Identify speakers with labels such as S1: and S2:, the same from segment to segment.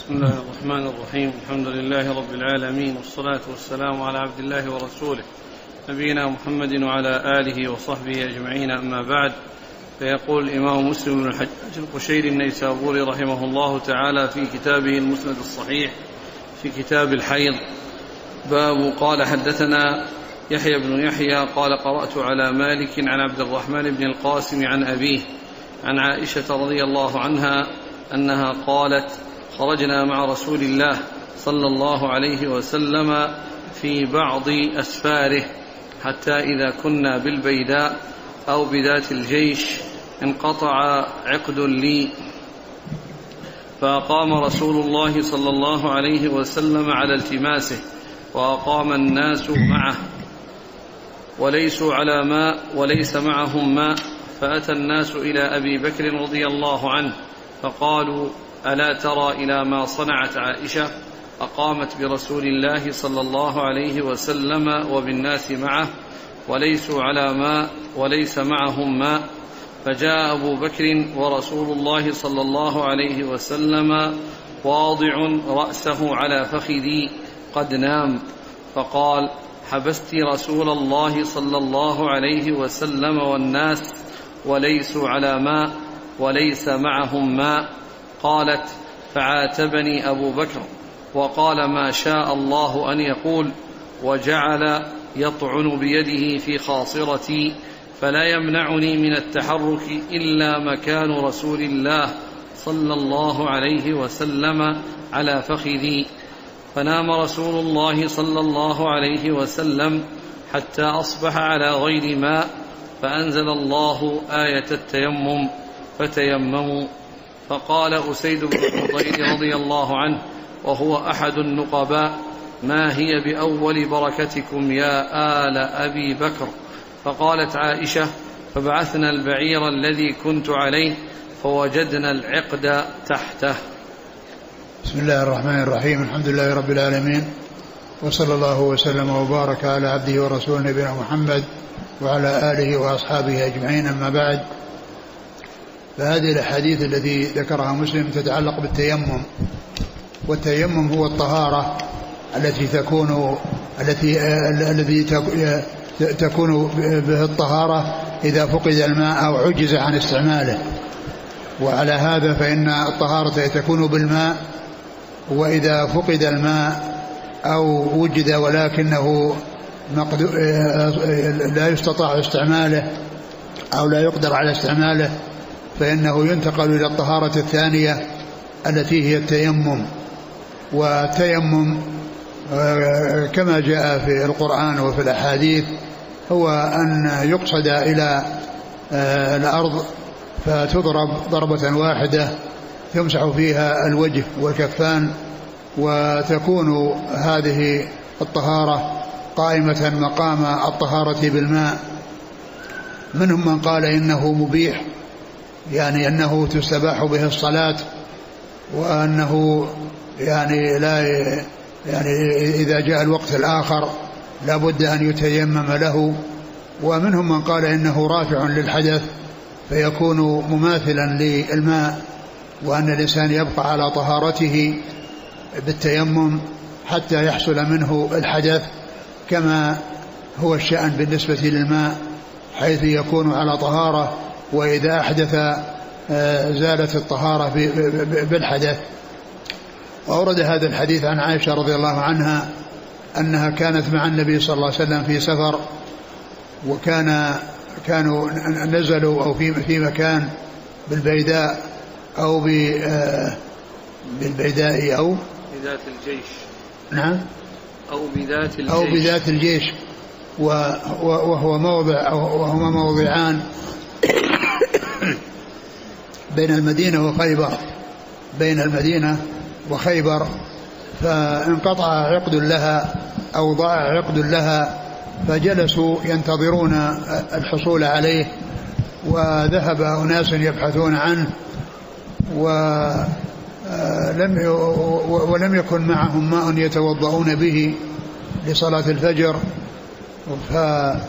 S1: بسم الله الرحمن الرحيم. الحمد لله رب العالمين، والصلاة والسلام على عبد الله ورسوله نبينا محمد وعلى آله وصحبه أجمعين، أما بعد. فيقول الإمام مسلم بن الحجاج القشيري النيسابوري رحمه الله تعالى في كتابه المسند الصحيح في كتاب الحيض باب قال حدثنا يحيى بن يحيى قال قرأت على مالك عن عبد الرحمن بن القاسم عن أبيه عن عائشة رضي الله عنها أنها قالت: خرجنا مع رسول الله صلى الله عليه وسلم في بعض أسفاره حتى إذا كنا بالبيداء أو بذات الجيش انقطع عقد لي، فأقام رسول الله صلى الله عليه وسلم على التماسه، وأقام الناس معه وليسوا على ماء وليس معهم ماء، فأتى الناس إلى أبي بكر رضي الله عنه فقالوا: ألا ترى إلى ما صنعت عائشة؟ أقامت برسول الله صلى الله عليه وسلم وبالناس معه وليسوا على ماء وليس معهم ماء. فجاء أبو بكر ورسول الله صلى الله عليه وسلم واضع رأسه على فخذي قد نام، فقال: حبست رسول الله صلى الله عليه وسلم والناس وليسوا على ماء وليس معهم ماء. قالت: فعاتبني أبو بكر وقال: ما شاء الله أن يقول، وجعل يطعن بيده في خاصرتي، فلا يمنعني من التحرك إلا مكان رسول الله صلى الله عليه وسلم على فخذي. فنام رسول الله صلى الله عليه وسلم حتى أصبح على غير ماء، فأنزل الله آية التيمم فتيمموا. فقال أسيد بن حضير رضي الله عنه وهو أحد النقباء: ما هي بأول بركتكم يا آل أبي بكر؟ فقالت عائشة: فبعثنا البعير الذي كنت عليه فوجدنا العقد تحته.
S2: بسم الله الرحمن الرحيم. الحمد لله رب العالمين، وصلى الله وسلم وبارك على عبده ورسوله نبينا محمد وعلى آله وأصحابه أجمعين، أما بعد. فهذه الأحاديث التي ذكرها مسلم تتعلق بالتيمم، والتيمم هو الطهارة التي تكون به الطهارة إذا فقد الماء أو عجز عن استعماله. وعلى هذا فإن الطهارة تكون بالماء، وإذا فقد الماء أو وجد ولكنه لا يستطاع استعماله أو لا يقدر على استعماله، فإنه ينتقل إلى الطهارة الثانية التي هي التيمم. والتيمم كما جاء في القرآن وفي الأحاديث هو أن يقصد إلى الأرض فتضرب ضربة واحدة يمسح فيها الوجه والكفان، وتكون هذه الطهارة قائمة مقام الطهارة بالماء. منهم من قال إنه مبيح، يعني أنه تستباح به الصلاة، وأنه إذا جاء الوقت الآخر لا بد أن يتيمم له. ومنهم من قال إنه رافع للحدث فيكون مماثلا للماء، وأن الإنسان يبقى على طهارته بالتيمم حتى يحصل منه الحدث، كما هو الشأن بالنسبة للماء، حيث يكون على طهارة، وإذا أحدث زالت الطهارة بالحدث. وأورد هذا الحديث عن عائشة رضي الله عنها أنها كانت مع النبي صلى الله عليه وسلم في سفر، كانوا نزلوا أو في مكان بالبيداء أو بالبيداء أو
S1: بذات الجيش.
S2: نعم،
S1: أو
S2: بذات الجيش، وهما موضعان بين المدينة وخيبر، فانقطع عقد لها أو ضاع عقد لها، فجلسوا ينتظرون الحصول عليه، وذهب أناس يبحثون عنه ولم يكن معهم ماء يتوضؤون به لصلاة الفجر. فعند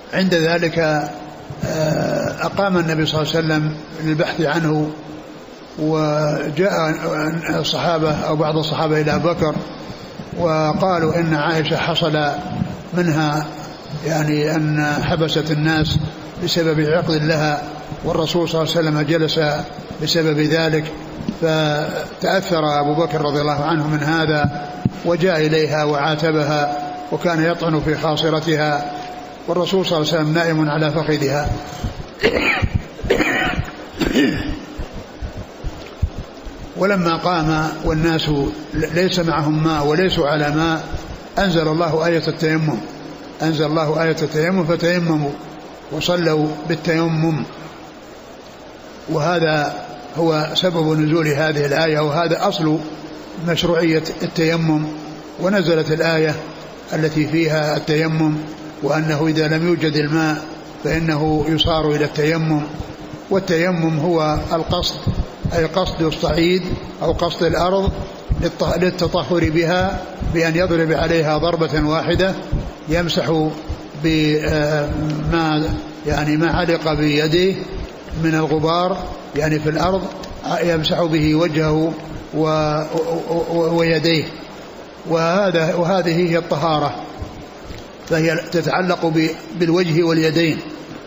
S2: ذلك أقام النبي صلى الله عليه وسلم للبحث عنه وجاء الصحابة أو بعض الصحابة إلى أبي بكر وقالوا إن عائشة حصل منها يعني أن حبست الناس بسبب عقد لها، والرسول صلى الله عليه وسلم جلس بسبب ذلك، فتأثر أبو بكر رضي الله عنه من هذا وجاء إليها وعاتبها، وكان يطعن في خاصرتها، والرسول صلى الله عليه وسلم نائم على فخذها. ولما قام والناس ليس معهم ماء وليسوا على ماء أنزل الله آية التيمم، أنزل الله آية التيمم فتيمموا وصلوا بالتيمم. وهذا هو سبب نزول هذه الآية، وهذا أصل مشروعية التيمم. ونزلت الآية التي فيها التيمم، وأنه إذا لم يوجد الماء فإنه يصار إلى التيمم. والتيمم هو القصد، أي قصد الصعيد أو قصد الأرض للتطهر بها، بأن يضرب عليها ضربة واحدة يمسح بما يعني ما علق بيديه من الغبار يعني في الأرض، يمسح به وجهه ويديه. وهذه هي الطهارة، فهي تتعلق بالوجه واليدين،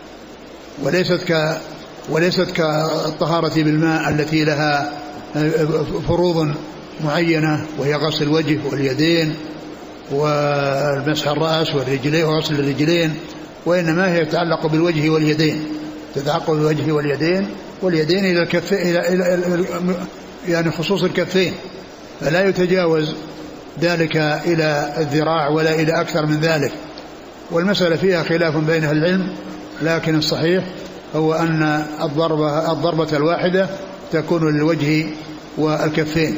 S2: وليست كالطهارة بالماء التي لها فروض معينة، وهي غسل الوجه واليدين والمسح الرأس والرجلين وغسل الرجلين، وإنما هي تتعلق بالوجه واليدين، تتعلق بالوجه واليدين إلى الكفين، يعني خصوص الكفين، فلا يتجاوز ذلك إلى الذراع ولا إلى أكثر من ذلك. والمسألة فيها خلاف بين أهل العلم، لكن الصحيح هو أن الضربة الواحدة تكون للوجه والكفين.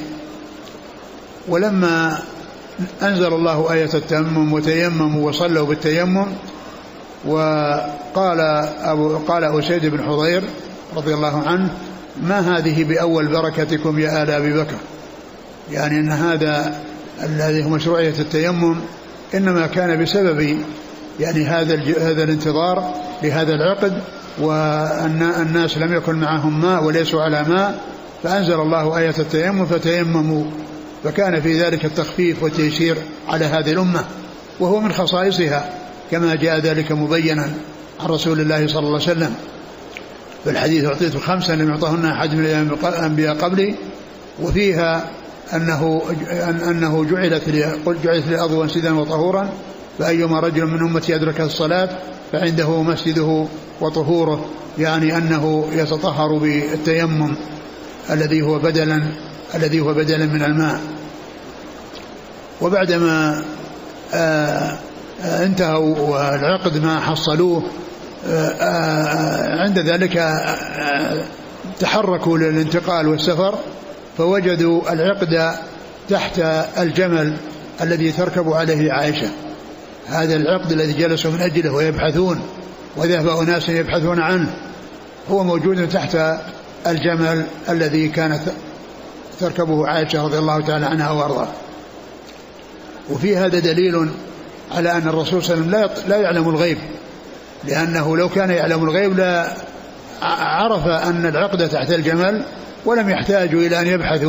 S2: ولما أنزل الله آية التيمم وتيمموا وصلوا بالتيمم، قال أسيد بن حضير رضي الله عنه: ما هذه بأول بركتكم يا آل أبي بكر؟ يعني أن هذا الذي هو مشروعية التيمم إنما كان بسبب يعني هذا الانتظار لهذا العقد، وأن الناس لم يكن معهم ماء وليسوا على ماء، فأنزل الله آية التيمم فتيمموا، فكان في ذلك التخفيف والتيسير على هذه الأمة، وهو من خصائصها كما جاء ذلك مبينا عن رسول الله صلى الله عليه وسلم في الحديث: أعطيت 5 لم يعطهن أحد من الأنبياء قبلي، وفيها أنه جعلت للأرض وانسدا وطهورا، فأيما رجل من أمتي أدرك الصلاة فعنده مسجده وطهوره، يعني أنه يتطهر بالتيمم الذي هو بدلا من الماء. وبعدما انتهوا والعقد ما حصلوه، عند ذلك تحركوا للانتقال والسفر، فوجدوا العقد تحت الجمل الذي تركب عليه عائشة. هذا العقد الذي جلسوا من أجله ويبحثون، وذهب أناس يبحثون عنه، هو موجود تحت الجمل الذي كانت تركبه عائشة رضي الله تعالى عنها وأرضاه. وفي هذا دليل على أن الرسول صلى الله عليه وسلم لا يعلم الغيب، لأنه لو كان يعلم الغيب لا عرف أن العقد تحت الجمل، ولم يحتاجوا إلى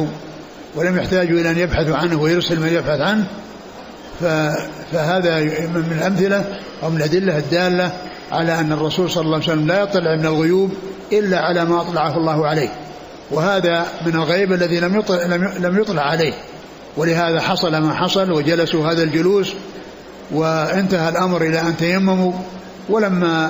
S2: أن يبحثوا عنه ويرسل من يبحث عنه. فهذا من الأمثلة أو من الأدلة الدالة على أن الرسول صلى الله عليه وسلم لا يطلع من الغيوب إلا على ما أطلعه الله عليه، وهذا من الغيب الذي لم يطلع عليه. ولهذا حصل ما حصل، وجلسوا هذا الجلوس، وانتهى الأمر إلى أن تيمموا. ولما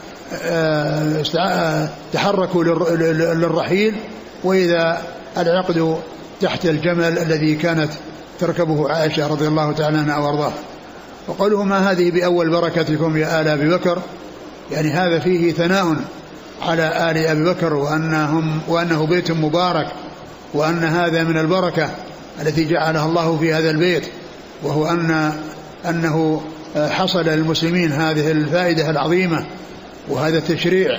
S2: تحركوا للرحيل، وإذا العقد تحت الجمل الذي كانت تركبه عائشة رضي الله تعالى عنها وارضاه. وقالوا: ما هذه بأول بركتكم يا آل أبي بكر؟ يعني هذا فيه ثناء على آل أبي بكر، وأنه بيت مبارك، وأن هذا من البركة التي جعلها الله في هذا البيت، وهو أنه حصل للمسلمين هذه الفائدة العظيمة، وهذا تشريع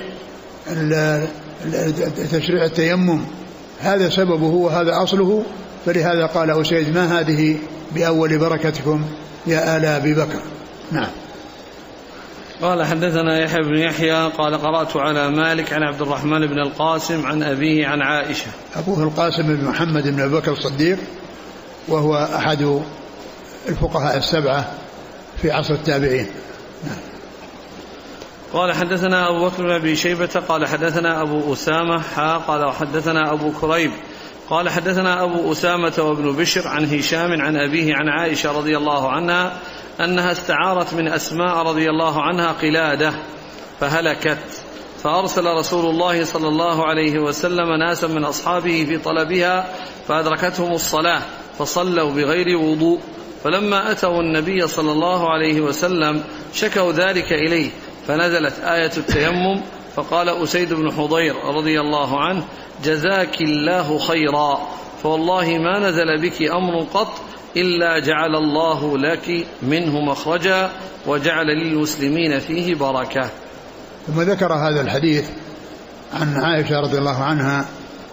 S2: التيمم، هذا سببه وهذا أصله. فلهذا قال أسيد: ما هذه بأول بركتكم يا آل أبي بكر؟ نعم.
S1: قال حدثنا يحيى بن يحيى قال قرأت على مالك عن عبد الرحمن بن القاسم عن أبيه عن عائشة.
S2: أبوه القاسم بن محمد بن أبي بكر الصديق وهو أحد الفقهاء السبعة في عصر التابعين.
S1: قال حدثنا أبو بكر بن أبي شيبة قال حدثنا أبو أسامة قال حدثنا أبو كريب قال حدثنا أبو أسامة وابن بشر عن هشام عن أبيه عن عائشة رضي الله عنها أنها استعارت من أسماء رضي الله عنها قلادة فهلكت، فأرسل رسول الله صلى الله عليه وسلم ناسا من أصحابه في طلبها فأدركتهم الصلاة فصلوا بغير وضوء، فلما أتوا النبي صلى الله عليه وسلم شكوا ذلك إليه فنزلت آية التيمم، فقال أسيد بن حضير رضي الله عنه: جزاك الله خيرا، فوالله ما نزل بك أمر قط إلا جعل الله لك منه مخرجا وجعل للمسلمين فيه بركة.
S2: ثم ذكر هذا الحديث عن عائشة رضي الله عنها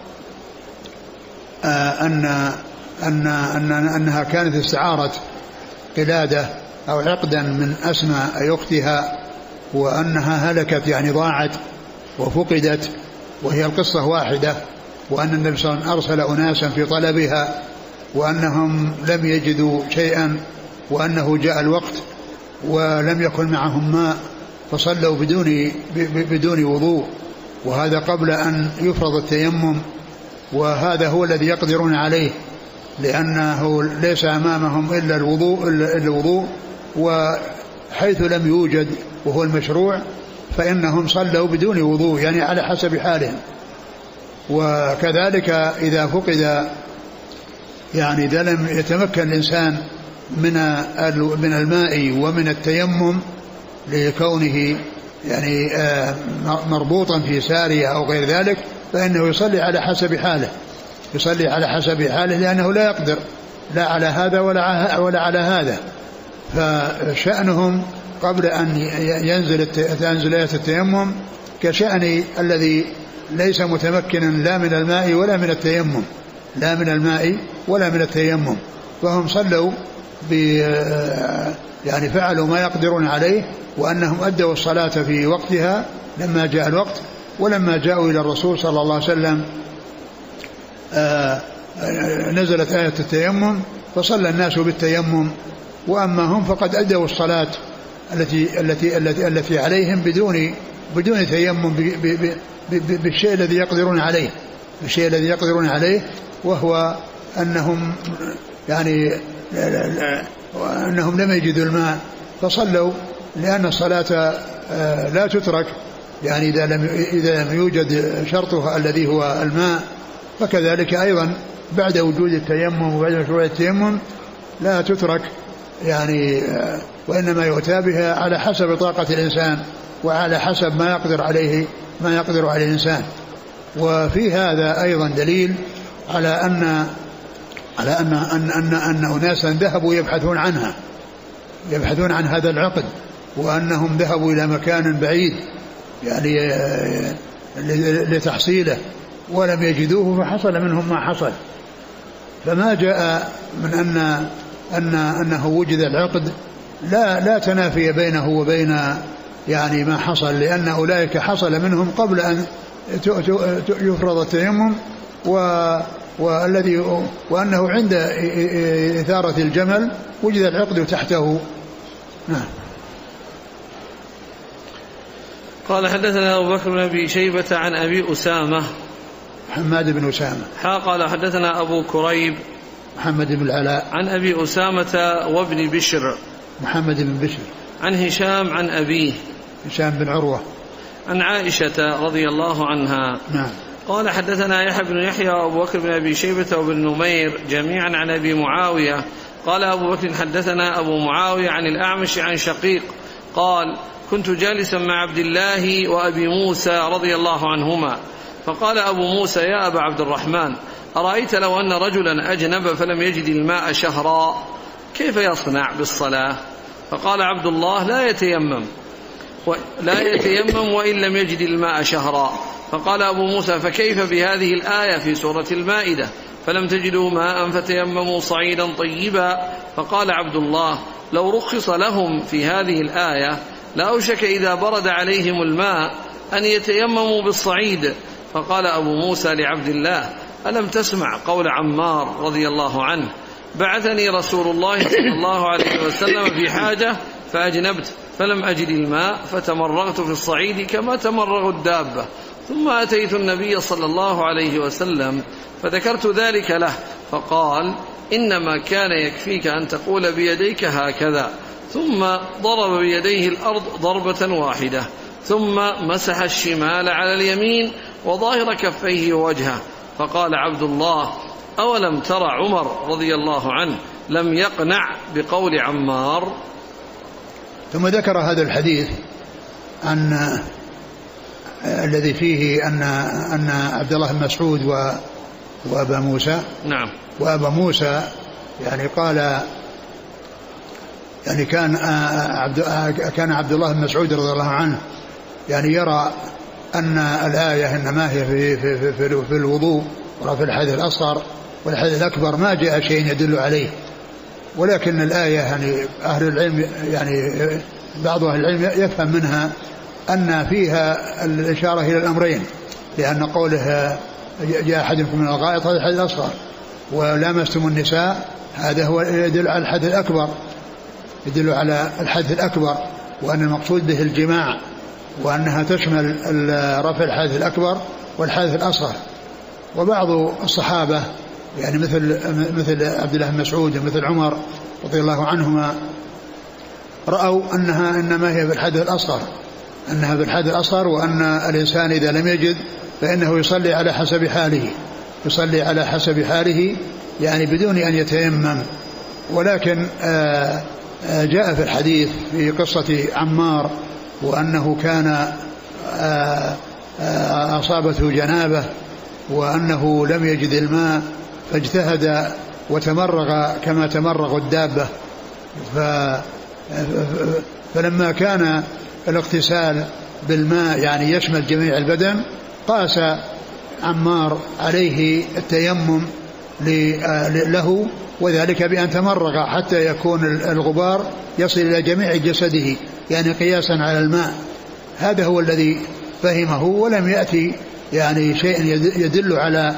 S2: أنها كانت استعارت قلادة أو عقدا من أسماء أختها وأنها هلكت يعني ضاعت وفقدت، وهي القصة واحدة، وأن النبي صلى الله عليه وسلم أرسل أناسا في طلبها وأنهم لم يجدوا شيئا وأنه جاء الوقت ولم يكن معهم ماء فصلوا بدون وضوء، وهذا قبل أن يفرض التيمم، وهذا هو الذي يقدرون عليه لأنه ليس أمامهم إلا الوضوء، وحيث لم يوجد وهو المشروع فإنهم صلوا بدون وضوء يعني على حسب حالهم. وكذلك إذا فقد يعني إذا لم يتمكن الإنسان من الماء ومن التيمم لكونه يعني مربوطا في سارية أو غير ذلك فإنه يصلي على حسب حاله لأنه لا يقدر لا على هذا ولا على هذا. فشأنهم قبل أن ينزل آية التيمم كشأن الذي ليس متمكنا لا من الماء ولا من التيمم، فهم صلوا يعني فعلوا ما يقدرون عليه، وأنهم أدوا الصلاة في وقتها لما جاء الوقت. ولما جاءوا إلى الرسول صلى الله عليه وسلم نزلت آية التيمم فصلى الناس بالتيمم، وأما هم فقد أدوا الصلاة التي عليهم بدون تيمم بالشيء الذي يقدرون عليه، وهو أنهم يعني أنهم لم يجدوا الماء فصلوا، لأن الصلاة لا تترك يعني إذا لم يوجد شرطها الذي هو الماء. فكذلك أيضا بعد وجود التيمم وبعد مشروع التيمم لا تترك يعني، وإنما يؤتى بها على حسب طاقة الإنسان وعلى حسب ما يقدر عليه الإنسان. وفي هذا أيضا دليل على أن أناسا ذهبوا يبحثون عن هذا العقد، وأنهم ذهبوا إلى مكان بعيد يعني لتحصيله ولم يجدوه فحصل منهم ما حصل. فما جاء من أنه وجد العقد لا تنافي بينه وبين يعني ما حصل، لأن أولئك حصل منهم قبل أن يفرض التيمم، وأنه عند إثارة الجمل وجد العقد تحته. نعم.
S1: قال حدثنا أبو بكر بن أبي شيبة عن أبي أسامة
S2: محمد بن أسامة
S1: قال حدثنا أبو كريب
S2: محمد بن العلاء
S1: عن أبي أسامة وابن بشر
S2: محمد بن بشر عن
S1: هشام عن أبيه
S2: هشام بن عروة
S1: عن عائشة رضي الله عنها.
S2: نعم.
S1: قال حدثنا يحيى بن يحيى وأبو بكر بن أبي شيبة وابن نمير جميعا عن أبي معاوية قال أبو بكر حدثنا أبو معاوية عن الأعمش عن شقيق قال كنت جالسا مع عبد الله وأبي موسى رضي الله عنهما، فقال أبو موسى: يا أبا عبد الرحمن، أرأيت لو أن رجلا أجنب فلم يجد الماء شهرا كيف يصنع بالصلاة؟ فقال عبد الله: لا يتيمم وإن لم يجد الماء شهرا. فقال أبو موسى: فكيف بهذه الآية في سورة المائدة: فلم تجدوا ماء فتيمموا صعيدا طيبا؟ فقال عبد الله: لو رخص لهم في هذه الآية لأوشك إذا برد عليهم الماء أن يتيمموا بالصعيد. فقال أبو موسى لعبد الله: ألم تسمع قول عمار رضي الله عنه: بعثني رسول الله صلى الله عليه وسلم في حاجة فأجنبت فلم أجد الماء فتمرغت في الصعيد كما تمرغ الدابة، ثم أتيت النبي صلى الله عليه وسلم فذكرت ذلك له فقال: إنما كان يكفيك أن تقول بيديك هكذا، ثم ضرب بيديه الأرض ضربة واحدة، ثم مسح الشمال على اليمين وظاهر كفيه ووجهه. فقال عبد الله: أولم ترى عمر رضي الله عنه لم يقنع بقول عمار؟
S2: ثم ذكر هذا الحديث أن الذي فيه أن عبد الله بن مسعود وأبا موسى،
S1: نعم،
S2: وأبا موسى يعني قال يعني كان عبد الله بن مسعود رضي الله عنه يعني يرى أن الآية إنما هي في الوضوء ورفع الحدث الأصغر والحدث الأكبر، ما جاء شيء يدل عليه. ولكن الآية يعني أهل العلم يعني بعض أهل العلم يفهم منها أن فيها الإشارة إلى الأمرين، لأن قوله جاء أحدكم من الغائط هذا الحدث الأصغر، ولامستم النساء هذا هو يدل على الحدث الأكبر، يدل على الحدث الأكبر، وأن المقصود به الجماع، وأنها تشمل رفع الحدث الأكبر والحدث الأصغر. وبعض الصحابة يعني مثل عبد الله بن مسعود ومثل عمر رضي الله عنهما رأوا أنها إنما هي بالحدث الأصغر، أنها بالحدث الأصغر، وأن الإنسان إذا لم يجد فإنه يصلي على حسب حاله، يصلي على حسب حاله يعني بدون أن يتيمم. ولكن جاء في الحديث في قصة عمار وأنه كان أصابته جنابة وأنه لم يجد الماء فاجتهد وتمرغ كما تمرغ الدابة، فلما كان الاغتسال بالماء يعني يشمل جميع البدن قاس عمار عليه التيمم له، وذلك بأن تمرغ حتى يكون الغبار يصل إلى جميع جسده يعني قياسا على الماء. هذا هو الذي فهمه، ولم يأتي يعني شيء يدل على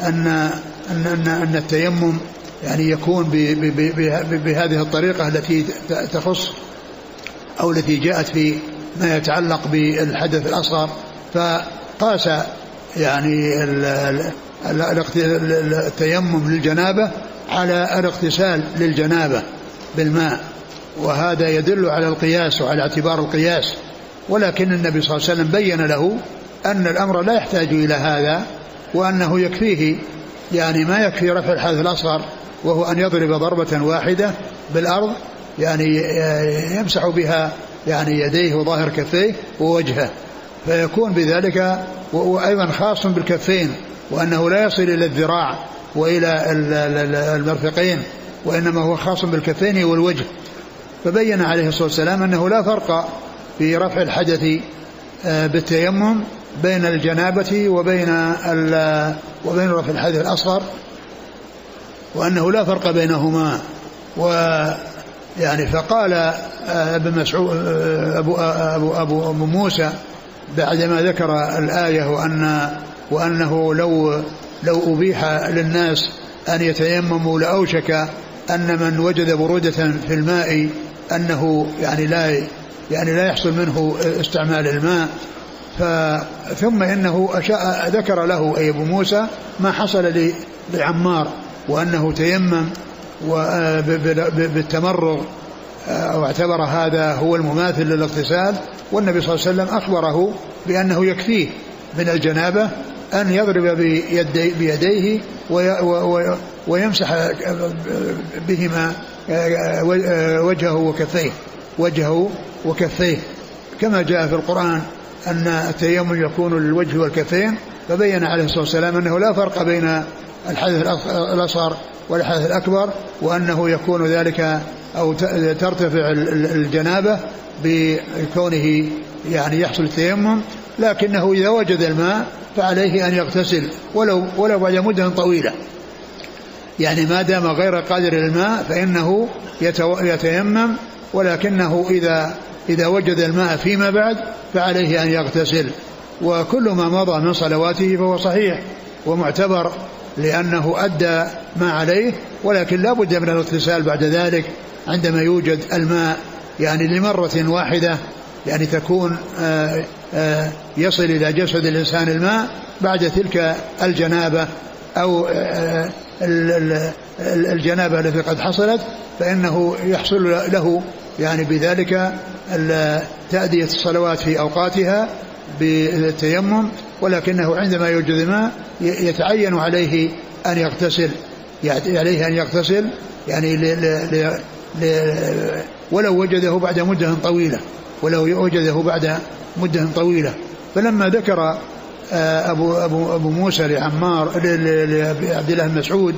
S2: أن التيمم يعني يكون بهذه الطريقة التي تخص أو التي جاءت في ما يتعلق بالحدث الأصغر. فقاس يعني التيمم للجنابة على الاغتسال للجنابة بالماء، وهذا يدل على القياس وعلى اعتبار القياس. ولكن النبي صلى الله عليه وسلم بين له أن الأمر لا يحتاج إلى هذا، وأنه يكفيه يعني ما يكفي رفع الحدث الأصغر، وهو أن يضرب ضربة واحدة بالأرض يعني يمسح بها يعني يديه وظاهر كفيه ووجهه، فيكون بذلك. وأيضا خاص بالكفين، وأنه لا يصل إلى الذراع وإلى المرفقين، وإنما هو خاص بالكفين والوجه. فبين عليه الصلاة والسلام أنه لا فرق في رفع الحدث بالتيمم بين الجنابة وبين رفع الحدث الأصغر، وأنه لا فرق بينهما. ويعني فقال ابن مسعود أبو موسى بعدما ذكر الآية وأنه لو أبيح للناس أن يتيمموا لأوشك أن من وجد برودة في الماء أنه يعني لا يحصل منه استعمال الماء. ثم إنه ذكر له أي أبو موسى ما حصل لعمار، وأنه تيمم بالتمرغ واعتبر هذا هو المماثل للاغتسال. والنبي صلى الله عليه وسلم أخبره بأنه يكفيه من الجنابة أن يضرب بيديه ويمسح بهما وجهه وكفيه كما جاء في القرآن أن التيمم يكون للوجه والكفين. فبين عليه الصلاة والسلام أنه لا فرق بين الحدث الأصغر والحدث الأكبر، وأنه يكون ذلك أو ترتفع الجنابة بكونه يعني يحصل التيمم، لكنه إذا وجد الماء فعليه أن يغتسل ولو بعد مدة طويلة، يعني ما دام غير قادر الماء فإنه يتيمم. ولكنه إذا إذا وجد الماء فيما بعد فعليه أن يغتسل. وكل ما مضى من صلواته فهو صحيح ومعتبر لأنه أدى ما عليه، ولكن لا بد من الاغتسال بعد ذلك عندما يوجد الماء، يعني لمرة واحدة، يعني تكون يصل إلى جسد الإنسان الماء بعد تلك الجنابة أو الجنابة التي قد حصلت، فإنه يحصل له يعني بذلك تأدية الصلوات في أوقاتها بالتيمم، ولكنه عندما يوجد الماء يتعين عليه أن يغتسل، يعني ولو وجده بعد مدة طويلة. فلما ذكر أبو موسى لعمار لعبد الله بن مسعود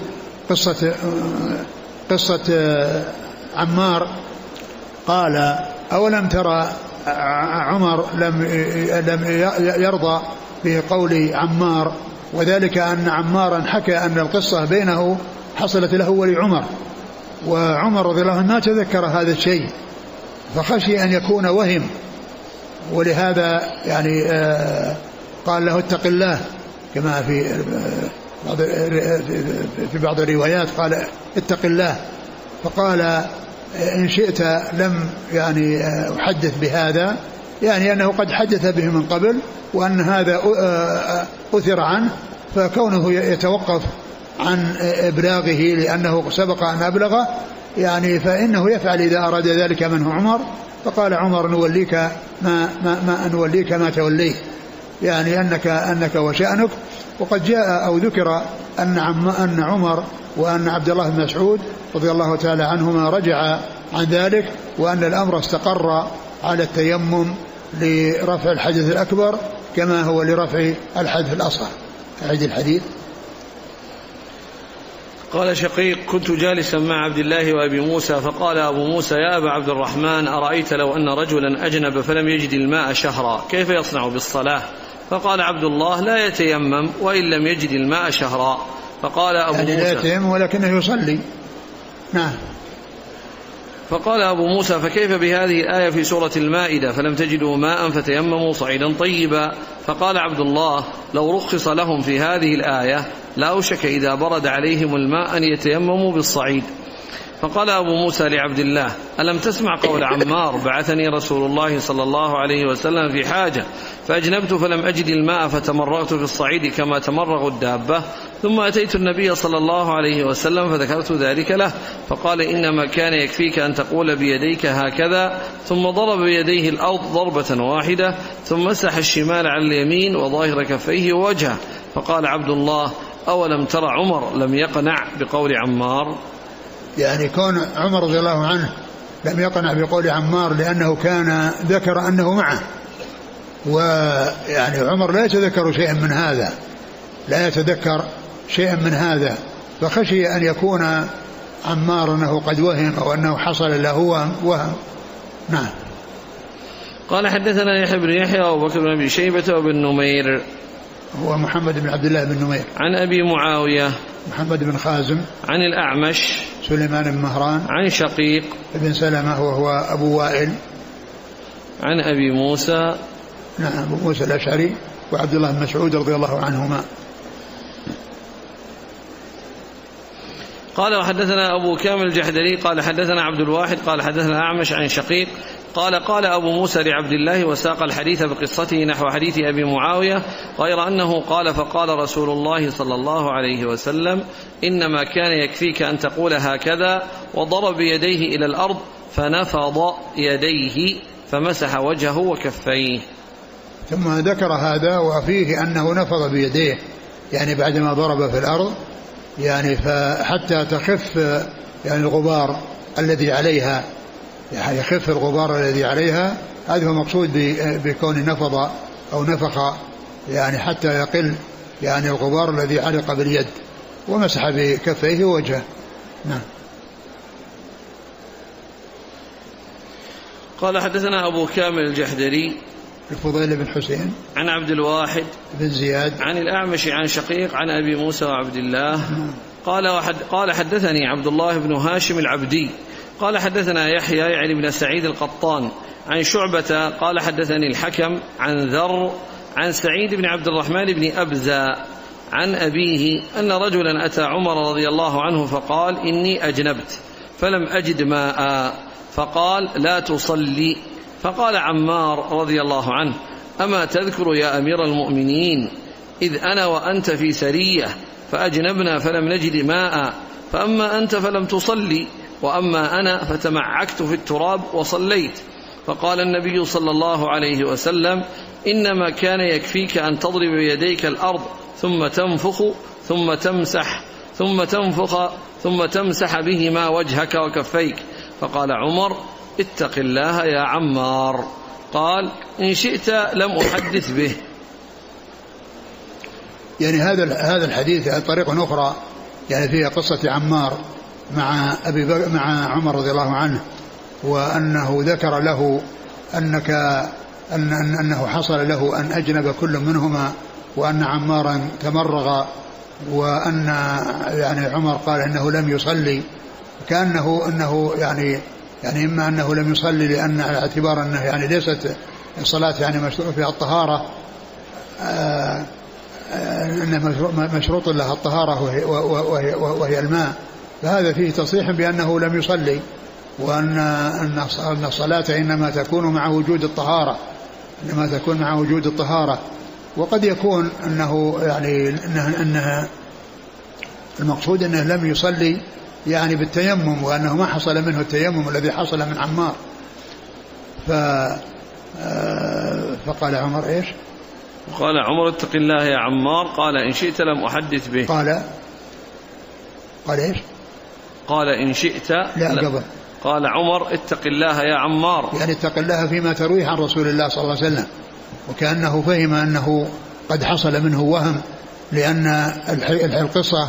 S2: قصة عمار، قال: أولم ترى عمر لم يرضى بقول عمار، وذلك أن عمارا حكى أن القصة بينه حصلت له ولعمر، وعمر رضي الله عنه ما تذكر هذا الشيء فخشي أن يكون وهم، ولهذا يعني قال له اتق الله، كما في بعض الروايات قال اتق الله، فقال: إن شئت لم يعني أحدث بهذا، يعني أنه قد حدث به من قبل وأن هذا أثر عنه، فكونه يتوقف عن إبلاغه لأنه سبق أن أبلغه يعني فإنه يفعل إذا أراد ذلك منه عمر. فقال عمر: نوليك ما توليت، يعني أنك وشأنك. وقد جاء أو ذكر أن عمر وأن عبد الله بن مسعود رضي الله تعالى عنهما رجع عن ذلك، وأن الأمر استقر على التيمم لرفع الحدث الأكبر كما هو لرفع الحدث الأصغر. أعيد الحديث.
S1: قال شقيق: كنت جالسا مع عبد الله وأبي موسى، فقال أبو موسى: يا أبا عبد الرحمن، أرأيت لو أن رجلا أجنب فلم يجد الماء شهرا كيف يصنع بالصلاة؟ فقال عبد الله: لا يتيمم وإن لم يجد الماء شهرا. فقال أبو موسى:
S2: لا يتيمم ولكنه يصلي. نعم.
S1: فقال أبو موسى: فكيف بهذه الآية في سورة المائدة: فلم تجدوا ماء فتيمموا صعيدا طيبا؟ فقال عبد الله: لو رخص لهم في هذه الآية لأوشك إذا برد عليهم الماء أن يتيمموا بالصعيد. فقال أبو موسى لعبد الله: ألم تسمع قول عمار: بعثني رسول الله صلى الله عليه وسلم في حاجة فأجنبت فلم أجد الماء فتمرغت في الصعيد كما تمرغ الدابة، ثم أتيت النبي صلى الله عليه وسلم فذكرت ذلك له، فقال: إنما كان يكفيك أن تقول بيديك هكذا، ثم ضرب بيديه الأرض ضربة واحدة، ثم مسح الشمال على اليمين وظاهر كفيه ووجهه. فقال عبد الله: أولم ترى عمر لم يقنع بقول عمار؟
S2: يعني كون عمر رضي الله عنه لم يقنع بقول عمار لأنه كان ذكر أنه معه، ويعني عمر لا يتذكر شيئا من هذا، فخشي أن يكون عمار أنه قد وهم أو أنه حصل له وهم. نعم.
S1: قال: حدثنا يحيى بن يحيى وأبو بكر بن أبي شيبة وابن نمير،
S2: هو محمد بن عبد الله بن نمير،
S1: عن أبي معاوية
S2: محمد بن خازم،
S1: عن الأعمش
S2: سليمان بن مهران،
S1: عن شقيق
S2: بن سلمة وهو أبو وائل،
S1: عن أبي موسى،
S2: نعم، أبو موسى الأشعري وعبد الله بن مسعود رضي الله عنهما.
S1: قال: وحدثنا أبو كامل الجحدري قال حدثنا عبد الواحد قال حدثنا أعمش عن شقيق قال أبو موسى لعبد الله وساق الحديث بقصته نحو حديث أبي معاوية، غير أنه قال: فقال رسول الله صلى الله عليه وسلم: إنما كان يكفيك أن تقول هكذا، وضرب يديه إلى الأرض فنفض يديه فمسح وجهه وكفيه.
S2: ثم ذكر هذا وفيه أنه نفض بيديه، يعني بعدما ضرب في الأرض، يعني فحتى تخف يعني الغبار الذي عليها، يعني يخف الغبار الذي عليها، هذا هو مقصود بكون نفض أو نفخ، يعني حتى يقل يعني الغبار الذي علق باليد، ومسح بكفيه وجهه. نعم.
S1: قال: حدثنا أبو كامل الجحدري
S2: الفضيل بن حسين
S1: عن عبد الواحد
S2: بن زياد
S1: عن الأعمش عن شقيق عن أبي موسى وعبد الله قال: حدثني عبد الله بن هاشم العبدي قال: حدثنا يحيى يعني بن سعيد القطان عن شعبة قال حدثني الحكم عن ذر عن سعيد بن عبد الرحمن بن أبزة عن أبيه أن رجلا أتى عمر رضي الله عنه فقال إني أجنبت فلم أجد ماء فقال لا تصلي. فقال عمار رضي الله عنه أما تذكر يا أمير المؤمنين إذ أنا وأنت في سرية فأجنبنا فلم نجد ماء، فأما أنت فلم تصلي وأما أنا فتمعكت في التراب وصليت. فقال النبي صلى الله عليه وسلم إنما كان يكفيك أن تضرب بيديك الأرض ثم تنفخ ثم تمسح ثم تنفخ ثم تمسح بهما وجهك وكفيك. فقال عمر اتق الله يا عمار. قال إن شئت لم أحدث به.
S2: يعني هذا الحديث طريقة أخرى يعني فيها قصة عمار مع عمر رضي الله عنه، وأنه ذكر له أنه حصل له أن أجنب كل منهما وأن عمارا تمرغ، وأن يعني عمر قال إنه لم يصلي، كأنه يعني إما أنه لم يصلي لأن على اعتبار أنه يعني ليست الصلاة يعني مشروط فيها الطهارة، أن مشروط لها الطهارة وهي الماء، فهذا فيه تصريح بأنه لم يصلي، وأن الصلاة إنما تكون مع وجود الطهارة، وقد يكون أنه يعني أنها المقصود أنه لم يصلي يعني بالتيمم، وأنه ما حصل منه التيمم الذي حصل من عمار. فقال عمر إيش؟
S1: قال عمر اتق الله يا عمار. قال إن شئت لم أحدث به.
S2: قال إيش؟
S1: قال إن شئت
S2: لا قبل.
S1: قال عمر اتق الله يا عمار،
S2: يعني اتق الله فيما ترويه عن رسول الله صلى الله عليه وسلم، وكأنه فهم أنه قد حصل منه وهم، لأن القصة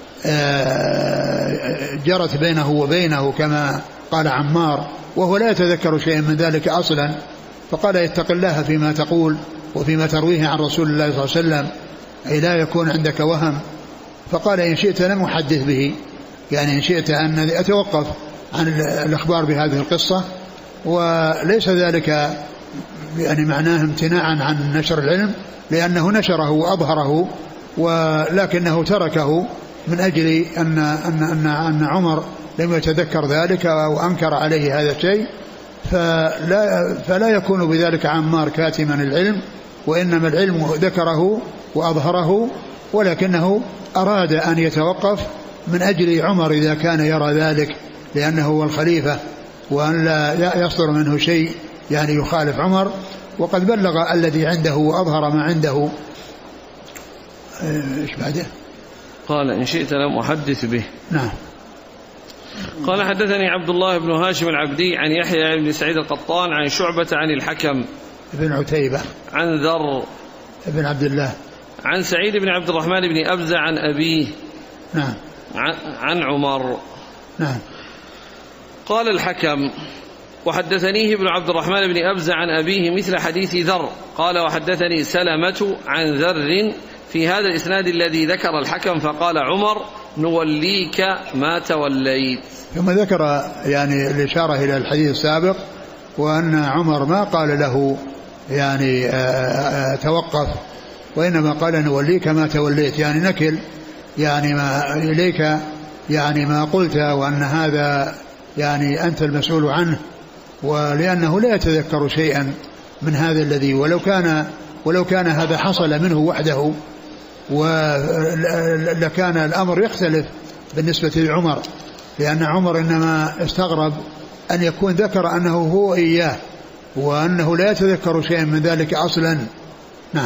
S2: جرت بينه وبينه كما قال عمار، وهو لا يتذكر شيئا من ذلك أصلا، فقال اتق الله فيما تقول وفيما ترويه عن رسول الله صلى الله عليه وسلم، أي لا يكون عندك وهم. فقال إن شئت لم أحدث به، يعني إن شئت أن أتوقف عن الإخبار بهذه القصة، وليس ذلك يعني معناه امتناعا عن نشر العلم، لأنه نشره وأظهره، ولكنه تركه من أجل أن عمر لم يتذكر ذلك وأنكر عليه هذا الشيء، فلا يكون بذلك عمار كاتما العلم، وإنما العلم ذكره وأظهره، ولكنه أراد أن يتوقف من أجل عمر إذا كان يرى ذلك، لأنه هو الخليفة، وأن لا يصدر منه شيء يعني يخالف عمر، وقد بلغ الذي عنده وأظهر ما عنده. إيش بعده؟
S1: قال إن شئت لم أحدث به.
S2: نعم.
S1: قال حدثني عبد الله بن هاشم العبدي عن يحيى بن سعيد القطان عن شعبة عن الحكم
S2: بن عتيبة
S1: عن ذر
S2: بن عبد الله
S1: عن سعيد بن عبد الرحمن بن أبزة عن أبيه
S2: نعم
S1: عن عمر.
S2: نعم.
S1: قال الحكم وحدثنيه ابن عبد الرحمن بن أبزة عن أبيه مثل حديث ذر. قال وحدثني سلمة عن ذر في هذا الإسناد الذي ذكر الحكم، فقال عمر نوليك ما توليت.
S2: ثم ذكر يعني الإشارة إلى الحديث السابق، وأن عمر ما قال له يعني توقف، وإنما قال نوليك ما توليت، يعني نكل يعني ما إليك يعني ما قلت، وأن هذا يعني أنت المسؤول عنه، ولأنه لا يتذكر شيئا من هذا الذي ولو كان هذا حصل منه وحده ولكان الأمر يختلف بالنسبة لعمر، لأن عمر إنما استغرب أن يكون ذكر أنه هو إياه، وأنه لا يتذكر شيئا من ذلك أصلا. نعم.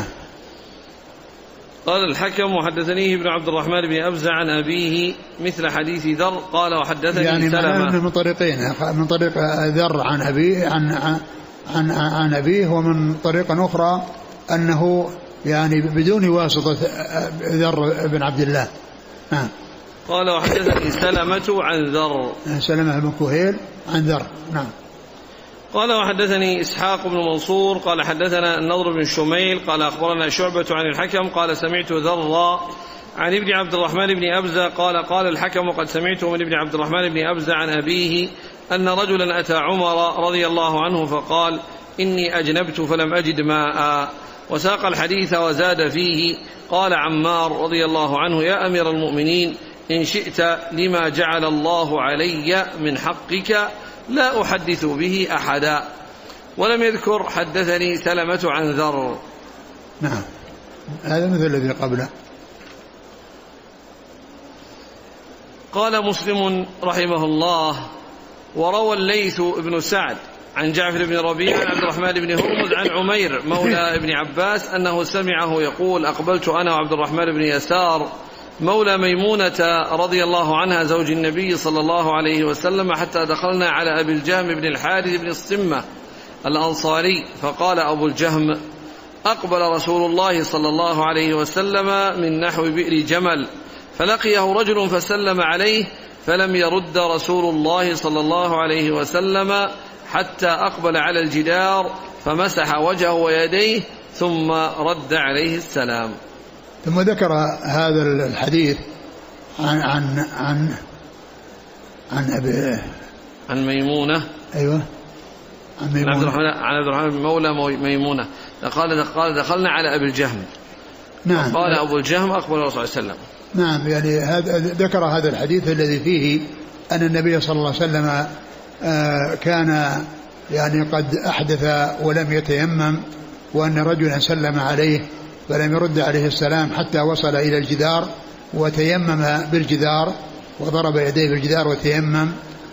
S1: قال الحكم وحدثنيه ابن عبد الرحمن بن أبزة عن أبيه مثل حديث ذر. قال وحدثني
S2: يعني
S1: سلمة
S2: من طريقين، من طريق ذر عن أبيه عن أبيه، ومن طريق أخرى أنه يعني بدون واسطة ذر بن عبد الله. نعم.
S1: قال وحدثني سلمة عن ذر،
S2: سلمة بن كهيل عن ذر. نعم.
S1: قال وحدثني إسحاق بن منصور قال حدثنا النضر بن شميل قال أخبرنا شعبة عن الحكم قال سمعت ذر عن ابن عبد الرحمن بن أبزة قال الحكم وقد سمعته من ابن عبد الرحمن بن أبزة عن أبيه أن رجلا أتى عمر رضي الله عنه فقال: إني أجنبت فلم أجد ماء، وساق الحديث وزاد فيه. قال عمار رضي الله عنه: يا أمير المؤمنين، إن شئت لما جعل الله علي من حقك لا أحدث به أحدا. ولم يذكر حدثني سلمة عن ذر.
S2: نعم، هذا مثل الذي قبله.
S1: قال مسلم رحمه الله: وروى الليث بن سعد عن جعفر بن ربيع عن عبد الرحمن بن هرمز عن عمير مولى ابن عباس أنه سمعه يقول: أقبلت أنا وعبد الرحمن بن يسار مولى ميمونة رضي الله عنها زوج النبي صلى الله عليه وسلم حتى دخلنا على أبي الجهم بن الحارث بن الصمة الأنصاري، فقال أبو الجهم: أقبل رسول الله صلى الله عليه وسلم من نحو بئر جمل، فلقيه رجل فسلم عليه، فلم يرد رسول الله صلى الله عليه وسلم حتى أقبل على الجدار فمسح وجهه ويديه ثم رد عليه السلام.
S2: ثم ذكر هذا الحديث عن أبي
S1: عن ميمونة.
S2: أيوة، عن ميمونة.
S1: عن عبد الرحمن مولى ميمونة قال دخلنا على أبي الجهم.
S2: نعم.
S1: قال أبو الجهم: أقبل الرسول صلى الله عليه وسلم.
S2: نعم، يعني ذكر هذا الحديث الذي فيه أن النبي صلى الله عليه وسلم كان يعني قد أحدث ولم يتيمم، وأن رجلا سلم عليه فلم يرد عليه السلام حتى وصل إلى الجدار وتيمم بالجدار وضرب يديه بالجدار وتيمم.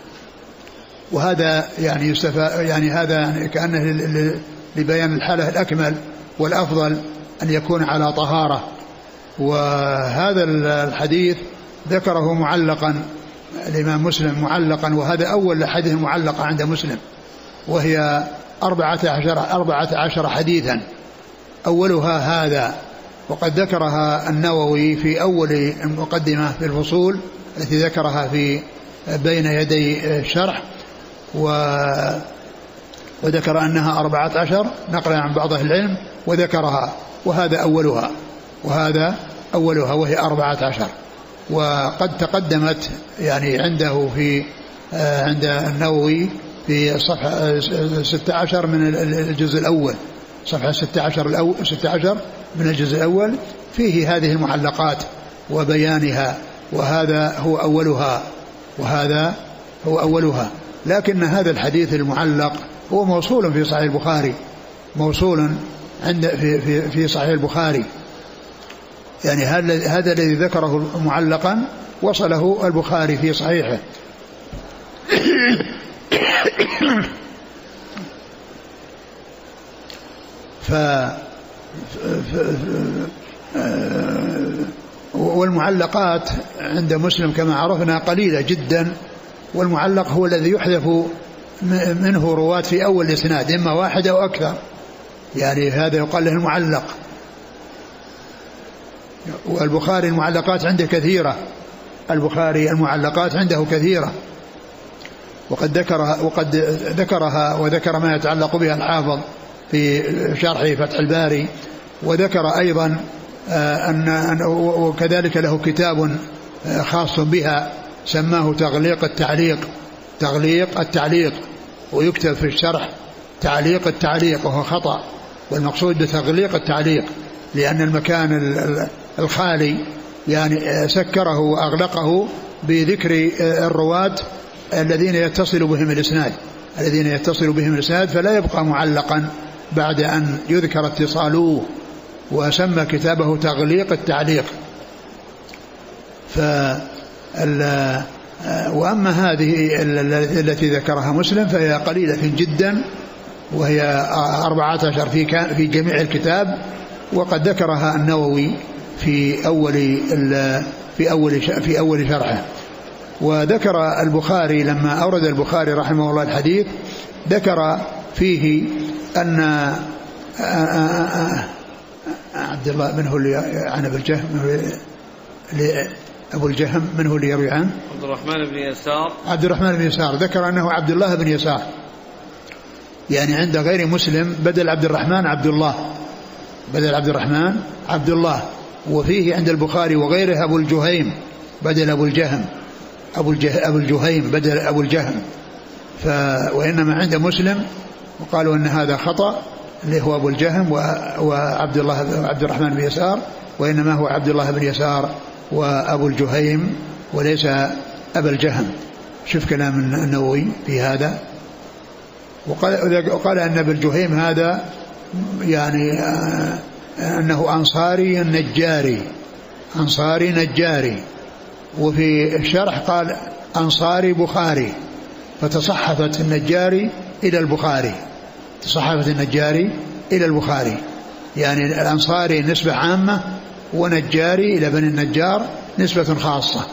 S2: وهذا يعني يعني هذا كأنه لبيان الحالة الأكمل والأفضل أن يكون على طهارة. وهذا الحديث ذكره معلقا الإمام مسلم معلقا، وهذا أول حديث معلقة عند مسلم، وهي 14 حديثا، أولها هذا، وقد ذكرها النووي في أول المقدمة في الفصول التي ذكرها في بين يدي الشرح، وذكر أنها 14 نقلا عن بعض أهل العلم، وذكرها وهذا أولها وهي 14. وقد تقدمت يعني عنده في عند النووي في صفحة 16 من الجزء الأول، صفحة 16 من الجزء الأول فيه هذه المعلقات وبيانها، وهذا هو أولها. لكن هذا الحديث المعلق هو موصول في صحيح البخاري، موصول عند في صحيح البخاري، يعني هذا الذي ذكره معلقا وصله البخاري في صحيحه. والمعلقات عند مسلم كما عرفنا قليلة جدا، والمعلق هو الذي يحذف منه رواة في أول الإسناد، إما واحد أو أكثر، يعني هذا يقال له المعلق. والبخاري المعلقات عنده كثيرة، البخاري المعلقات عنده كثيرة، وقد ذكرها وذكر ما يتعلق بها الحافظ في شرح فتح الباري، وذكر أيضا وكذلك له كتاب خاص بها سماه تغليق التعليق، ويكتب في الشرح تعليق التعليق، وهو خطأ، والمقصود بتغليق التعليق لأن المكان الخالي يعني سكره وأغلقه بذكر الرواة الذين يتصل بهم الإسناد، فلا يبقى معلقا بعد أن يذكر اتصاله، وسمى كتابه تغليق التعليق. وأما هذه التي ذكرها مسلم فهي قليلة جدا، وهي 14 في جميع الكتاب، وقد ذكرها النووي في أول شرحه. وذكر البخاري لما أورد البخاري رحمه الله الحديث ذكر فيه أن عبد الله من هو اللي عن أبو الجهم من هو اللي يروي عنه؟ عبد الرحمن بن يسار. ذكر أنه عبد الله بن يسار، يعني عند غير مسلم بدل عبد الرحمن عبد الله، وفيه عند البخاري وغيره أبو الجهيم بدل أبو الجهم، أبو الجهيم بدل أبو الجهم. وإنما عند مسلم وقالوا أن هذا خطأ اللي هو أبو الجهم وعبد الرحمن بن يسار، وإنما هو عبد الله بن يسار وأبو الجهيم وليس أبا الجهم. شوف كلام النووي في هذا. وقال أن أبا الجهيم هذا يعني أنه أنصاري نجاري، وفي الشرح قال أنصاري بخاري، فتصحفت النجاري إلى البخاري، يعني الأنصاري نسبة عامة، ونجاري إلى بني النجار نسبة خاصة.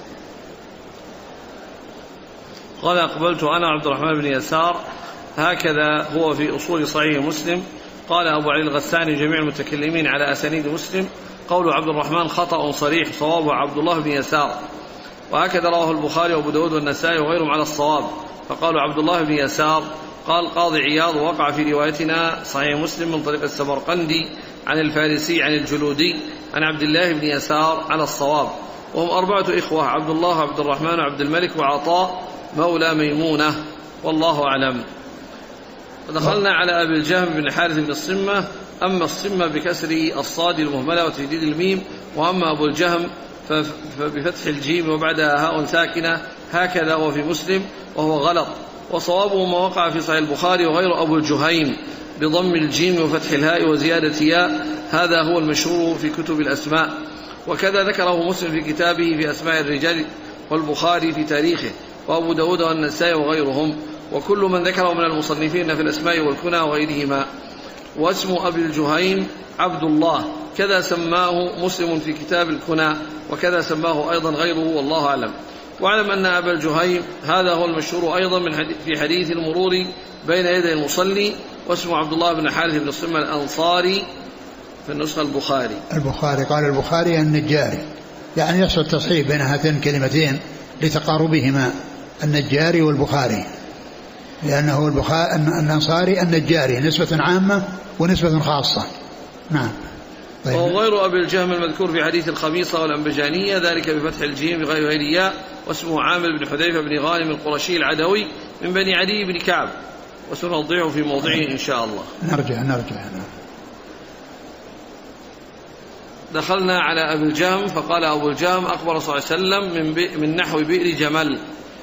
S1: قال أقبلت أنا عبد الرحمن بن يسار، هكذا هو في أصول صحيح مسلم. قال أبو علي الغساني جميع المتكلمين على أسانيد مسلم قول عبد الرحمن خطأ صريح، صوابه عبد الله بن يسار. وهكذا رواه البخاري وأبو داود والنسائي وغيرهم على الصواب، فقالوا عبد الله بن يسار. قال قاضي عياض وقع في روايتنا صحيح مسلم من طريق السمرقندي عن الفارسي عن الجلودي عن عبد الله بن يسار على الصواب، وهم 4 إخوة: عبد الله وعبد الرحمن وعبد الملك وعطاء مولى ميمونة، والله أعلم. ودخلنا على أبي الجهم بن حارث بن الصمة. أما الصمة بكسر الصاد المهملة وتشديد الميم، وأما أبو الجهم فبفتح الجيم وبعدها هاء ساكنة، هكذا هو في مسلم وهو غلط. وصوابه ما وقع في صحيح البخاري وغير أبو الجهيم بضم الجيم وفتح الهاء وزيادة ياء، هذا هو المشهور في كتب الأسماء. وكذا ذكره مسلم في كتابه في أسماء الرجال، والبخاري في تاريخه، وأبو داود والنسائي وغيرهم، وكل من ذكره من المصنفين في الأسماء والكنى وغيرهما. واسم أبي الجهيم عبد الله، كذا سماه مسلم في كتاب الكنى، وكذا سماه أيضا غيره، والله أعلم. واعلم أن أبا الجهيم هذا هو المشهور أيضا في حديث المرور بين يدي المصلي، واسمه عبد الله بن حارث بن الصمة الأنصاري في النسخة البخاري.
S2: قال البخاري النجاري، يعني يحصل تصحيح بين هاتين الكلمتين لتقاربهما، النجاري والبخاري، لأنه الأنصاري النجاري نسبة عامة ونسبة خاصة. نعم.
S1: طيب. وغير أبي الجهم المذكور في حديث الخميصة والأنبجانية، ذلك بفتح الجيم بغير الياء، واسمه عامر بن حذيفة بن غانم القرشي العدوي من بني عدي بن كعب، وسنوضعه في موضعه إن شاء الله.
S2: نرجع.
S1: دخلنا على أبي الجهم، فقال أبو الجهم أخبر صلى الله عليه وسلم من نحو بئر جمل،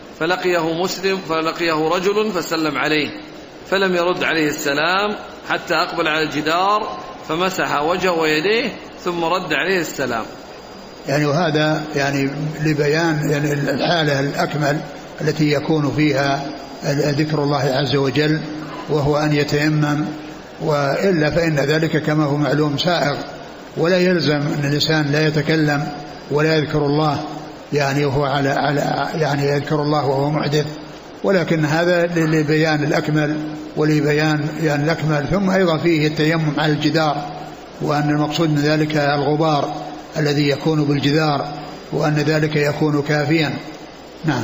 S1: فلقيه رجل فسلم عليه، فلم يرد عليه السلام حتى أقبل على الجدار فمسح وجهه ويديه ثم رد عليه السلام.
S2: يعني وهذا يعني لبيان يعني الحالة الأكمل التي يكون فيها ذكر الله عز وجل، وهو أن يتيمم، وإلا فإن ذلك كما هو معلوم سائغ، ولا يلزم أن الإنسان لا يتكلم ولا يذكر الله، يعني وهو يعني يذكر الله وهو محدث، ولكن هذا لبيان الأكمل ولبيان يعني الأكمل. ثم أيضا فيه التيمم على الجدار، وأن المقصود من ذلك الغبار الذي يكون بالجدار، وأن ذلك يكون كافيا. نعم.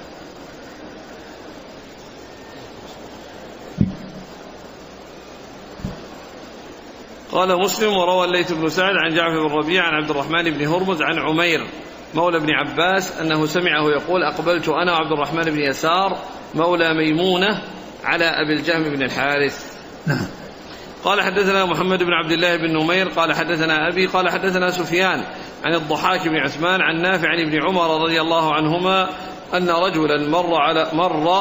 S1: قال مسلم: وروى الليث بن سعد عن جعفر بن ربيعة عن عبد الرحمن بن هرمز عن عمير مولى بن عباس أنه سمعه يقول: أقبلت أنا وعبد الرحمن بن يسار مولى ميمونة على أبي الجهم بن الحارث.
S2: نعم.
S1: قال حدثنا محمد بن عبد الله بن نمير قال حدثنا أبي قال حدثنا سفيان عن الضحاك بن عثمان عن نافع عن ابن عمر رضي الله عنهما أن رجلا مر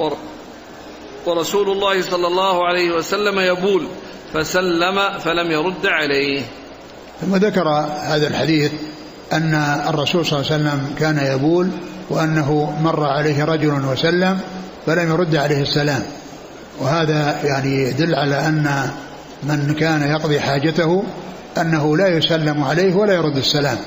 S1: ورسول الله صلى الله عليه وسلم يبول فسلم فلم يرد عليه.
S2: ثم ذكر هذا الحديث أن الرسول صلى الله عليه وسلم كان يبول، وأنه مر عليه رجل وسلم فلم يرد عليه السلام، وهذا يعني يدل على أن من كان يقضي حاجته أنه لا يسلم عليه ولا يرد السلام،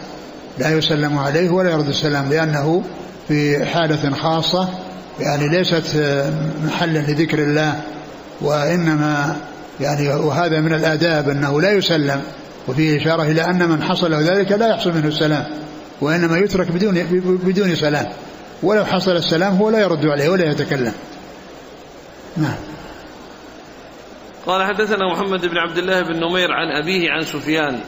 S2: لأنه في حالة خاصة يعني ليست محلا لذكر الله، وإنما يعني وهذا من الآداب أنه لا يسلم، وفيه إشارة إلى أن من حصل ذلك لا يحصل منه السلام، وإنما يترك بدون سلام، ولو حصل السلام هو لا يرد عليه ولا يتكلم. نعم.
S1: قال حدثنا محمد بن عبد الله بن نمير عن أبيه عن سفيان.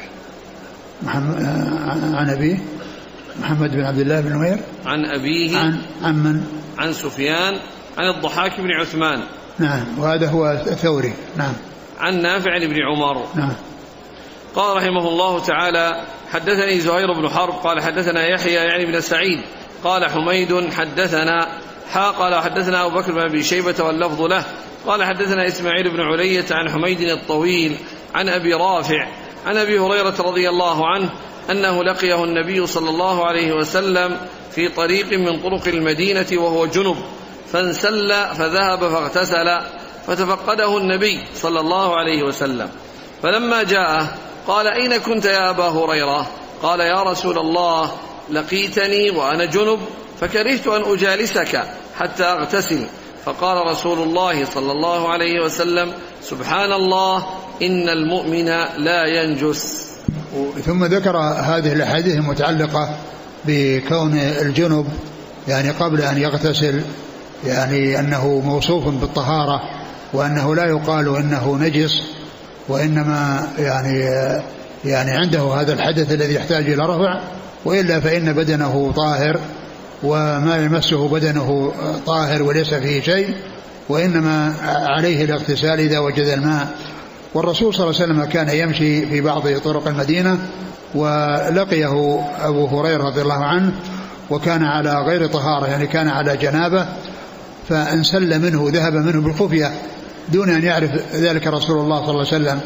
S2: عن أبيه محمد بن عبد الله بن نمير
S1: عن أبيه
S2: عن من؟
S1: عن سفيان عن الضحاك بن عثمان.
S2: نعم. وهذا هو الثوري. نعم.
S1: عن نافع بن عمر.
S2: نعم.
S1: قال رحمه الله تعالى: حدثني زهير بن حرب قال حدثنا يحيى يعني بن سعيد قال حميد حدثنا قال حدثنا أبو بكر بن أبي شيبة واللفظ له قال حدثنا إسماعيل بن علية عن حميد الطويل عن أبي رافع عن أبي هريرة رضي الله عنه أنه لقيه النبي صلى الله عليه وسلم في طريق من طرق المدينة وهو جنب فانسل فذهب فاغتسل فتفقده النبي صلى الله عليه وسلم فلما جاءه قال: أين كنت يا أبا هريرة؟ قال: يا رسول الله، لقيتني وأنا جنب فكرهت أن أجالسك حتى أغتسل. فقال رسول الله صلى الله عليه وسلم: سبحان الله، إن المؤمن لا ينجس.
S2: ثم ذكر هذه الأحاديث المتعلقة بكون الجنب يعني قبل أن يغتسل يعني أنه موصوف بالطهارة وأنه لا يقال إنه نجس، وإنما يعني عنده هذا الحدث الذي يحتاج إلى رفع، وإلا فإن بدنه طاهر وما يمسه بدنه طاهر وليس فيه شيء، وإنما عليه الاغتسال إذا وجد الماء. والرسول صلى الله عليه وسلم كان يمشي في بعض طرق المدينة ولقيه أبو هريرة رضي الله عنه وكان على غير طهارة، يعني كان على جنابة، فانسل منه ذهب منه بالخفية دون أن يعرف ذلك رسول الله صلى الله عليه وسلم،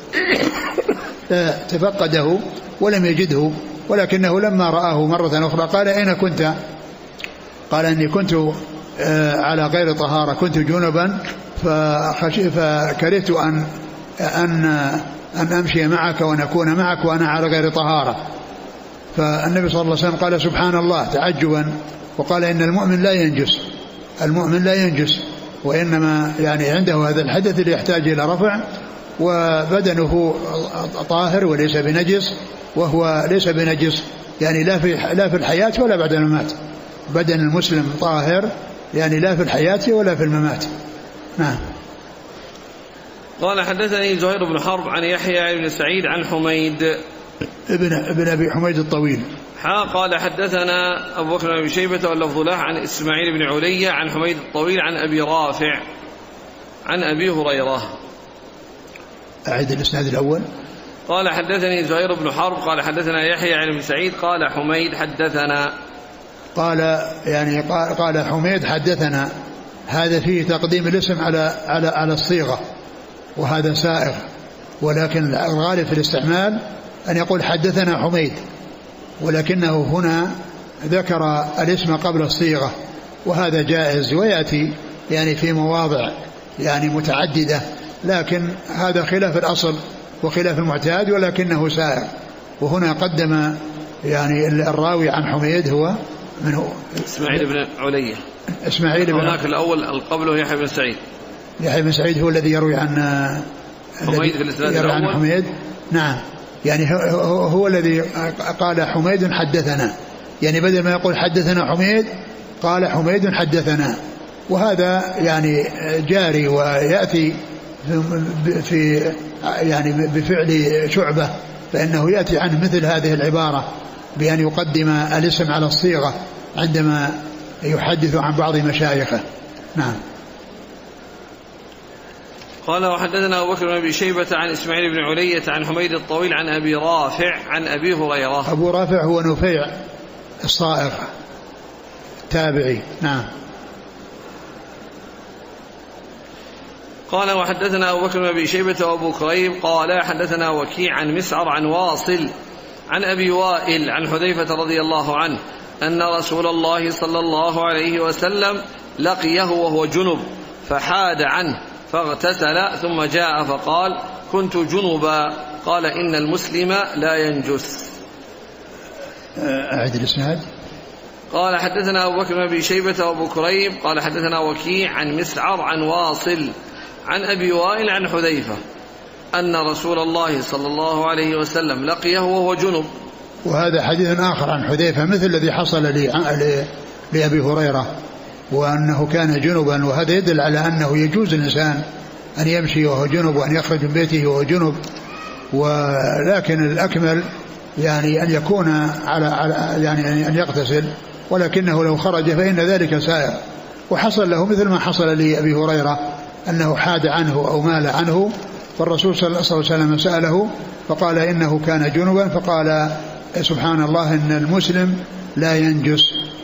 S2: تفقده ولم يجده، ولكنه لما رآه مرة أخرى قال: أين كنت؟ قال: إني كنت على غير طهارة، كنت جنبا فكرهت أن أمشي معك وأن أكون معك وأنا على غير طهارة. فالنبي صلى الله عليه وسلم قال: سبحان الله، تعجبا، وقال: إن المؤمن لا ينجس، المؤمن لا ينجس، وإنما يعني عنده هذا الحدث اللي يحتاج إلى رفع، وبدنه طاهر وليس بنجس، وهو ليس بنجس يعني لا في الحياة ولا بعد الممات. بدن المسلم طاهر يعني لا في الحياة ولا في الممات. نعم.
S1: قال حدثني زهير بن حرب عن يحيى بن سعيد عن حميد
S2: ابن أبي حميد الطويل.
S1: قال حدثنا أبو بكر بن أبي شيبة واللفظ له عن إسماعيل بن علية عن حميد الطويل عن أبي رافع عن أبي هريرة.
S2: أعد الإسناد الأول.
S1: قال حدثني زهير بن حرب قال حدثنا يحيى بن سعيد قال حميد حدثنا.
S2: قال حميد حدثنا، هذا فيه تقديم الاسم على الصيغة، وهذا سائغ، ولكن الغالب في الاستعمال أن يقول حدثنا حميد، ولكنه هنا ذكر الاسم قبل الصيغة، وهذا جائز ويأتي يعني في مواضع يعني متعددة، لكن هذا خلاف الأصل وخلاف المعتاد، ولكنه سائغ. وهنا قدم يعني الراوي عن حميد هو من هو؟
S1: إسماعيل بن علية.
S2: إسماعيل بن
S1: هناك الأول القبله يحيى بن سعيد.
S2: يحيى بن سعيد هو الذي يروي عن
S1: حميد في الإسناد الأول.
S2: عن حميد. نعم، يعني هو الذي قال حميد حدثنا، يعني بدل ما يقول حدثنا حميد قال حميد حدثنا، وهذا يعني جاري ويأتي في يعني بفعل شعبة، فإنه يأتي عنه مثل هذه العبارة بأن يقدم الاسم على الصيغة عندما يحدث عن بعض مشايخه. نعم.
S1: قال وحدثنا أبو بكر بن أبي شيبة عن إسماعيل بن علية عن حميد الطويل عن أبي رافع عن أبي هريرة.
S2: أبو رافع هو نفيع الصائغ تابعي. نعم.
S1: قال وحدثنا أبو بكر بن أبي شيبة وأبو كريب قال حدثنا وكيع عن مسعر عن واصل عن أبي وائل عن حذيفة رضي الله عنه أن رسول الله صلى الله عليه وسلم لقيه وهو جنب فحاد عنه فاغتسل ثم جاء فقال كنت جنبا. قال إن المسلم لا ينجس.
S2: أعد الإسناد.
S1: قال حدثنا أبو بكر بن أبي شيبة وأبو كريب قال حدثنا وكيع عن مسعر عن واصل عن أبي وائل عن حذيفة أن رسول الله صلى الله عليه وسلم لقيه وهو جنب.
S2: وهذا حديث آخر عن حذيفة مثل الذي حصل لأبي هريرة، وأنه كان جنبا، وهذا يدل على أنه يجوز الإنسان أن يمشي وهو جنب وأن يخرج من بيته وهو جنب، ولكن الأكمل يعني أن يكون على يعني أن يغتسل، ولكنه لو خرج فإن ذلك سائر، وحصل له مثل ما حصل لأبي هريرة أنه حاد عنه أو مال عنه، فالرسول صلى الله عليه وسلم سأله فقال إنه كان جنبا، فقال سبحان الله إن المسلم لا ينجس.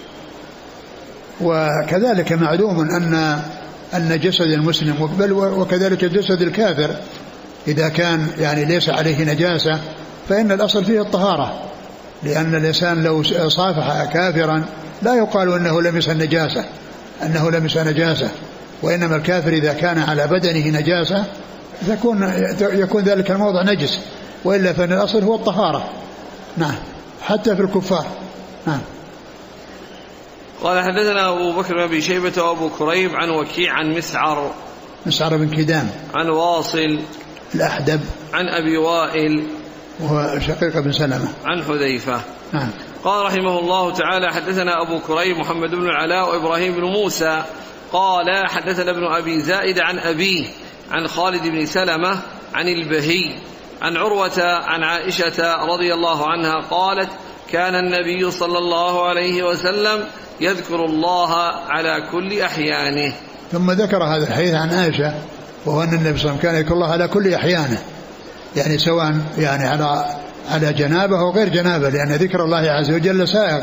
S2: وكذلك معلوم أن جسد المسلم بل وكذلك جسد الكافر إذا كان يعني ليس عليه نجاسة فإن الأصل فيه الطهارة، لأن الإنسان لو صافح كافرا لا يقال أنه لمس نجاسة، وإنما الكافر إذا كان على بدنه نجاسة يكون ذلك الموضع نجس، وإلا فإن الأصل هو الطهارة. نعم، حتى في الكفار. نعم.
S1: قال حدثنا أبو بكر بن أبي شيبة وأبو كريب عن وكيع عن مسعر بن كدام عن واصل
S2: الأحدب
S1: عن أبي وائل
S2: وهو شقيق بن سلمة
S1: عن حذيفة.
S2: نعم.
S1: قال رحمه الله تعالى حدثنا أبو كريب محمد بن العلاء وإبراهيم بن موسى قال حدثنا ابن أبي زائد عن أبيه عن خالد بن سلمة عن البهي عن عروة عن عائشة رضي الله عنها قالت كان النبي صلى الله عليه وسلم يذكر الله على كل أحيانه.
S2: ثم ذكر هذا الحديث عن عائشة وهو أن النبي صلى الله عليه وسلم كان يذكر الله على كل أحيانه، يعني سواء يعني على جنابه أو غير جنابه، لأن ذكر الله عز وجل سائغ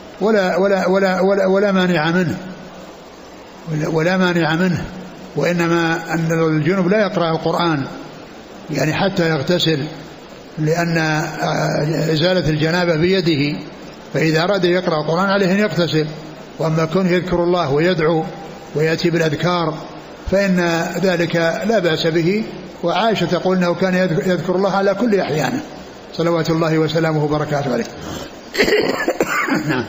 S2: ولا مانع منه وإنما أن الجنب لا يقرأ القرآن يعني حتى يغتسل، لأن إزالة الجنابة بيده، فإذا أراد يقرأ القرآن عليه أن يغتسل. وأما كونه يذكر الله ويدعو ويأتي بالأذكار فإن ذلك لا بأس به. وعائشة تقول أنه كان يذكر الله على كل أحيانه صلوات الله وسلامه وبركاته عليه. نعم.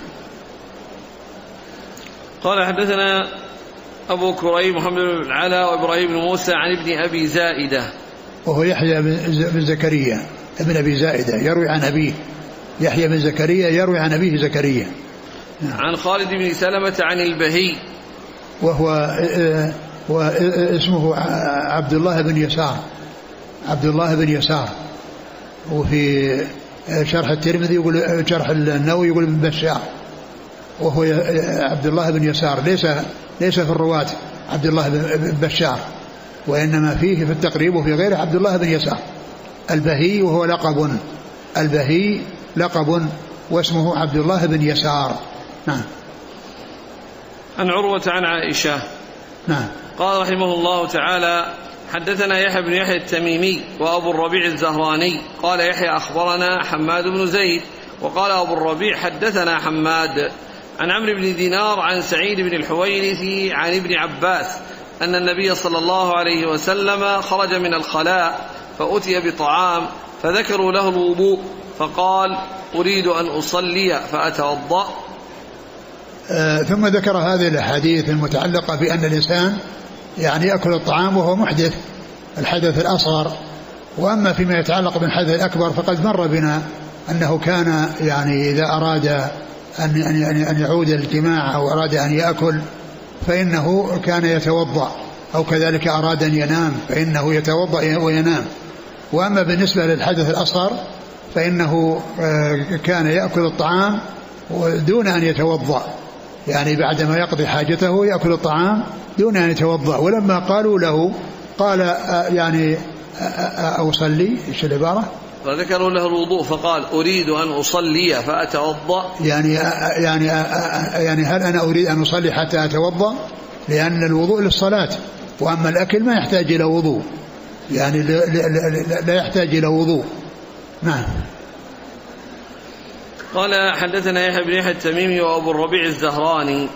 S1: قال حدثنا أبو كريب محمد بن العلاء وإبراهيم بن موسى عن ابن أبي زائدة
S2: وهو يحيى بن زكريا ابن أبي زائدة يروي عن أبيه، يحيى بن زكريا يروي عن أبيه زكريا.
S1: عن خالد بن سلمة عن البهي
S2: وهو اسمه عبد الله بن يسار، وفي شرح الترمذي يقول شرح النووي يقول بن بشار، وهو عبد الله بن يسار ليس في الرواة عبد الله بن بشار، وإنما فيه في التقريب وفي غيره عبد الله بن يسار البهي، وهو لقب واسمه عبد الله بن يسار. نعم.
S1: عن عروة عن عائشة.
S2: نعم.
S1: قال رحمه الله تعالى حدثنا يحيى بن يحيى التميمي وأبو الربيع الزهراني قال يحيى أخبرنا حماد بن زيد وقال أبو الربيع حدثنا حماد عن عمرو بن دينار عن سعيد بن الحويرث عن ابن عباس أن النبي صلى الله عليه وسلم خرج من الخلاء فأتي بطعام فذكروا له الوضوء فقال أريد أن أصلي فأتوضأ.
S2: ثم ذكر هذه الأحاديث المتعلقة بأن الإنسان يعني يأكل الطعام وهو محدث الحدث الأصغر. وأما فيما يتعلق بالحدث الأكبر فقد مر بنا أنه كان يعني إذا أراد أن يعود الجماع أو أراد أن يأكل فإنه كان يتوضأ، أو كذلك أراد أن ينام فإنه يتوضأ وينام. وأما بالنسبة للحدث الأصغر فإنه كان يأكل الطعام دون أن يتوضأ، يعني بعدما يقضي حاجته يأكل الطعام دون أن يتوضأ. ولما قالوا له قال يعني أصلي، إيش العبارة؟
S1: فذكروا له الوضوء فقال أريد أن أصلي فأتوضأ،
S2: يعني هل أنا أريد أن أصلي حتى أتوضأ؟ لأن الوضوء للصلاة، وأما الأكل ما يحتاج إلى وضوء، يعني لا يحتاج إلى وضوء. نعم.
S1: قال حدثنا يحيى بن يحيى التميمي وأبو الربيع الزهراني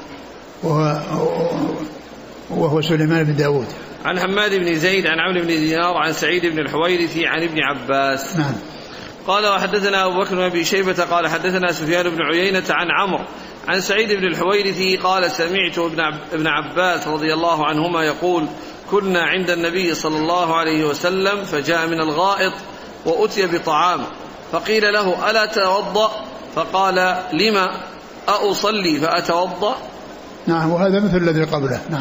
S2: وهو سليمان بن داود
S1: عن حماد بن زيد عن عمرو بن دينار عن سعيد بن الحويرث عن ابن عباس.
S2: نعم.
S1: قال وحدثنا أبو بكر بن أبي شيبة قال حدثنا سفيان بن عيينة عن عمرو عن سعيد بن الحويرث قال سمعت ابن عباس رضي الله عنهما يقول كنا عند النبي صلى الله عليه وسلم فجاء من الغائط وأتي بطعام فقيل له ألا توضأ؟ فقال لما؟ أصلي فأتوضأ؟
S2: نعم. وهذا مثل الذي قبله. نعم.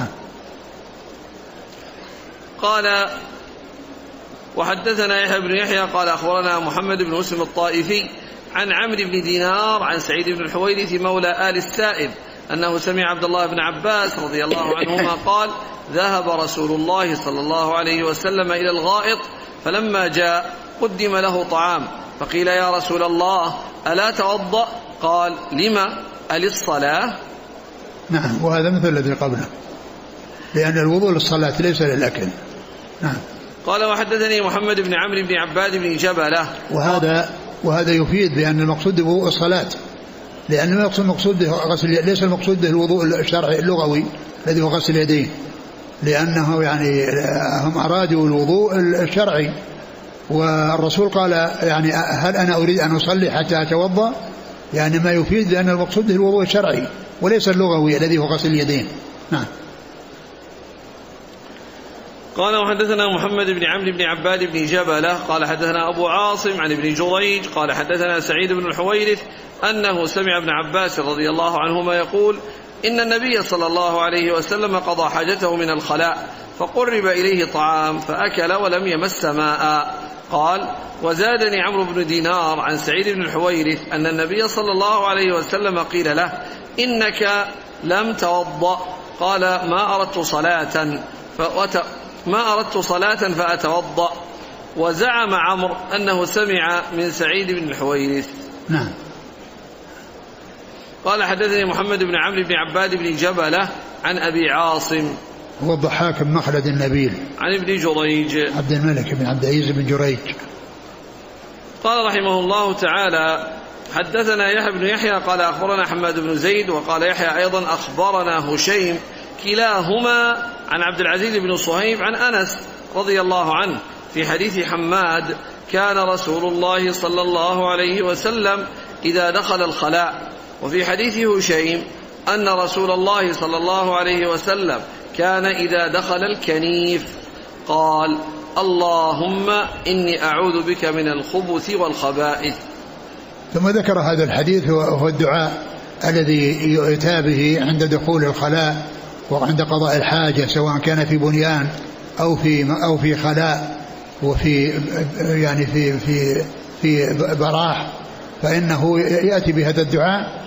S1: قال وحدثنا يحيى بن يحيى قال أخبرنا محمد بن مسلم الطائفي عن عمرو بن دينار عن سعيد بن الحويرث مولى آل السائب أنه سمع عبد الله بن عباس رضي الله عنهما قال: ذهب رسول الله صلى الله عليه وسلم إلى الغائط، فلما جاء قدم له طعام، فقيل: يا رسول الله ألا توضأ؟ قال: لما؟ أللصلاة؟
S2: نعم، وهذا مثل الذي قبله، لأن الوضوء للصلاة ليس للأكل. نعم.
S1: قال: وحدثني محمد بن عمرو بن عباد بن جبلة.
S2: وهذا يفيد بأن المقصود به الصلاة، لأن المقصود به غسل، ليس المقصود به الوضوء الشرعي اللغوي الذي هو غسل اليدين، لأنه يعني هم أرادوا الوضوء الشرعي، والرسول قال يعني هل أنا أريد أن أصلي حتى أتوضأ؟ يعني ما يفيد لأن المقصود به الوضوء الشرعي وليس اللغوي الذي هو غسل اليدين. نعم.
S1: قال: وحدثنا محمد بن عمرو بن عباد بن جبلة قال حدثنا أبو عاصم عن ابن جريج قال حدثنا سعيد بن الحويرث أنه سمع ابن عباس رضي الله عنهما يقول: إن النبي صلى الله عليه وسلم قضى حاجته من الخلاء، فقرب إليه طعام فأكل ولم يمس ماء. قال: وزادني عمرو بن دينار عن سعيد بن الحويرث أن النبي صلى الله عليه وسلم قيل له: إنك لم توضأ. قال: ما أردت صلاة فأتوضأ. وزعم عمرو أنه سمع من سعيد بن الحويرث.
S2: نعم.
S1: قال: حدثني محمد بن عمرو بن عباد بن جبلة عن أبي عاصم
S2: هو الضحاك بن مخلد النبيل
S1: عن ابن جريج
S2: عبد الملك بن عبد العزيز بن جريج.
S1: قال رحمه الله تعالى: حدثنا يحيى بن يحيى قال أخبرنا حماد بن زيد، وقال يحيى أيضا أخبرنا هشيم، كلاهما عن عبد العزيز بن صهيب عن أنس رضي الله عنه في حديث حماد: كان رسول الله صلى الله عليه وسلم إذا دخل الخلاء. وفي حديث هشيم أن رسول الله صلى الله عليه وسلم كان إذا دخل الكنيف قال: اللهم إني أعوذ بك من الخبث والخبائث.
S2: ثم ذكر هذا الحديث وهو الدعاء الذي يؤتى به عند دخول الخلاء وعند قضاء الحاجة، سواء كان في بنيان أو في خلاء وفي يعني في براح، فإنه يأتي بهذا الدعاء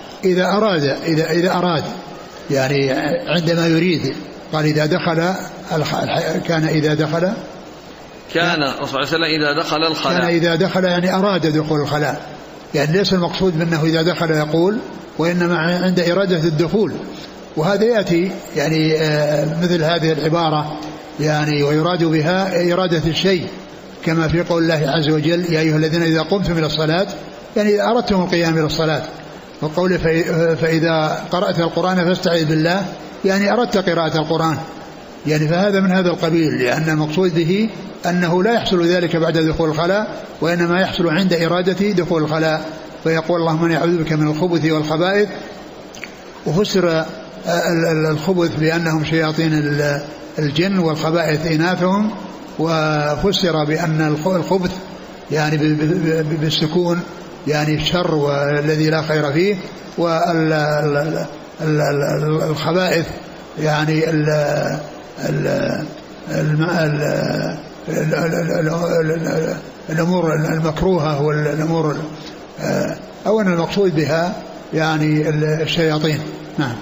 S2: إذا أراد يعني عندما يريد. قال: إذا دخل كان إذا دخل
S1: كان الرسول صلى الله عليه وسلم إذا دخل الخلاء،
S2: كان إذا دخل يعني أراد دخول الخلاء، يعني ليس المقصود منه إذا دخل يقول، وإنما عند إرادة الدخول. وهذا يأتي يعني مثل هذه العبارة يعني ويراد بها إرادة الشيء، كما في قول الله عز وجل: يا أيها الذين إذا قمتم إلى الصلاة، يعني إذا أردتم القيام إلى الصلاة. وقوله فإذا قرأت القرآن فاستعذ بالله، يعني أردت قراءة القرآن، يعني فهذا من هذا القبيل، لأن المقصود به أنه لا يحصل ذلك بعد دخول الخلاء، وإنما يحصل عند إرادة دخول الخلاء، فيقول: اللهم إني أعوذ بك من الخبث والخبائث. وفسر الخبث بأنهم شياطين الجن والخبائث إناثهم، وفسر بأن الخبث يعني بالسكون يعني الشر والذي لا خير فيه، والخبائث يعني الأمور المكروهة والأمور، أو أن المقصود بها يعني الشياطين. نعم.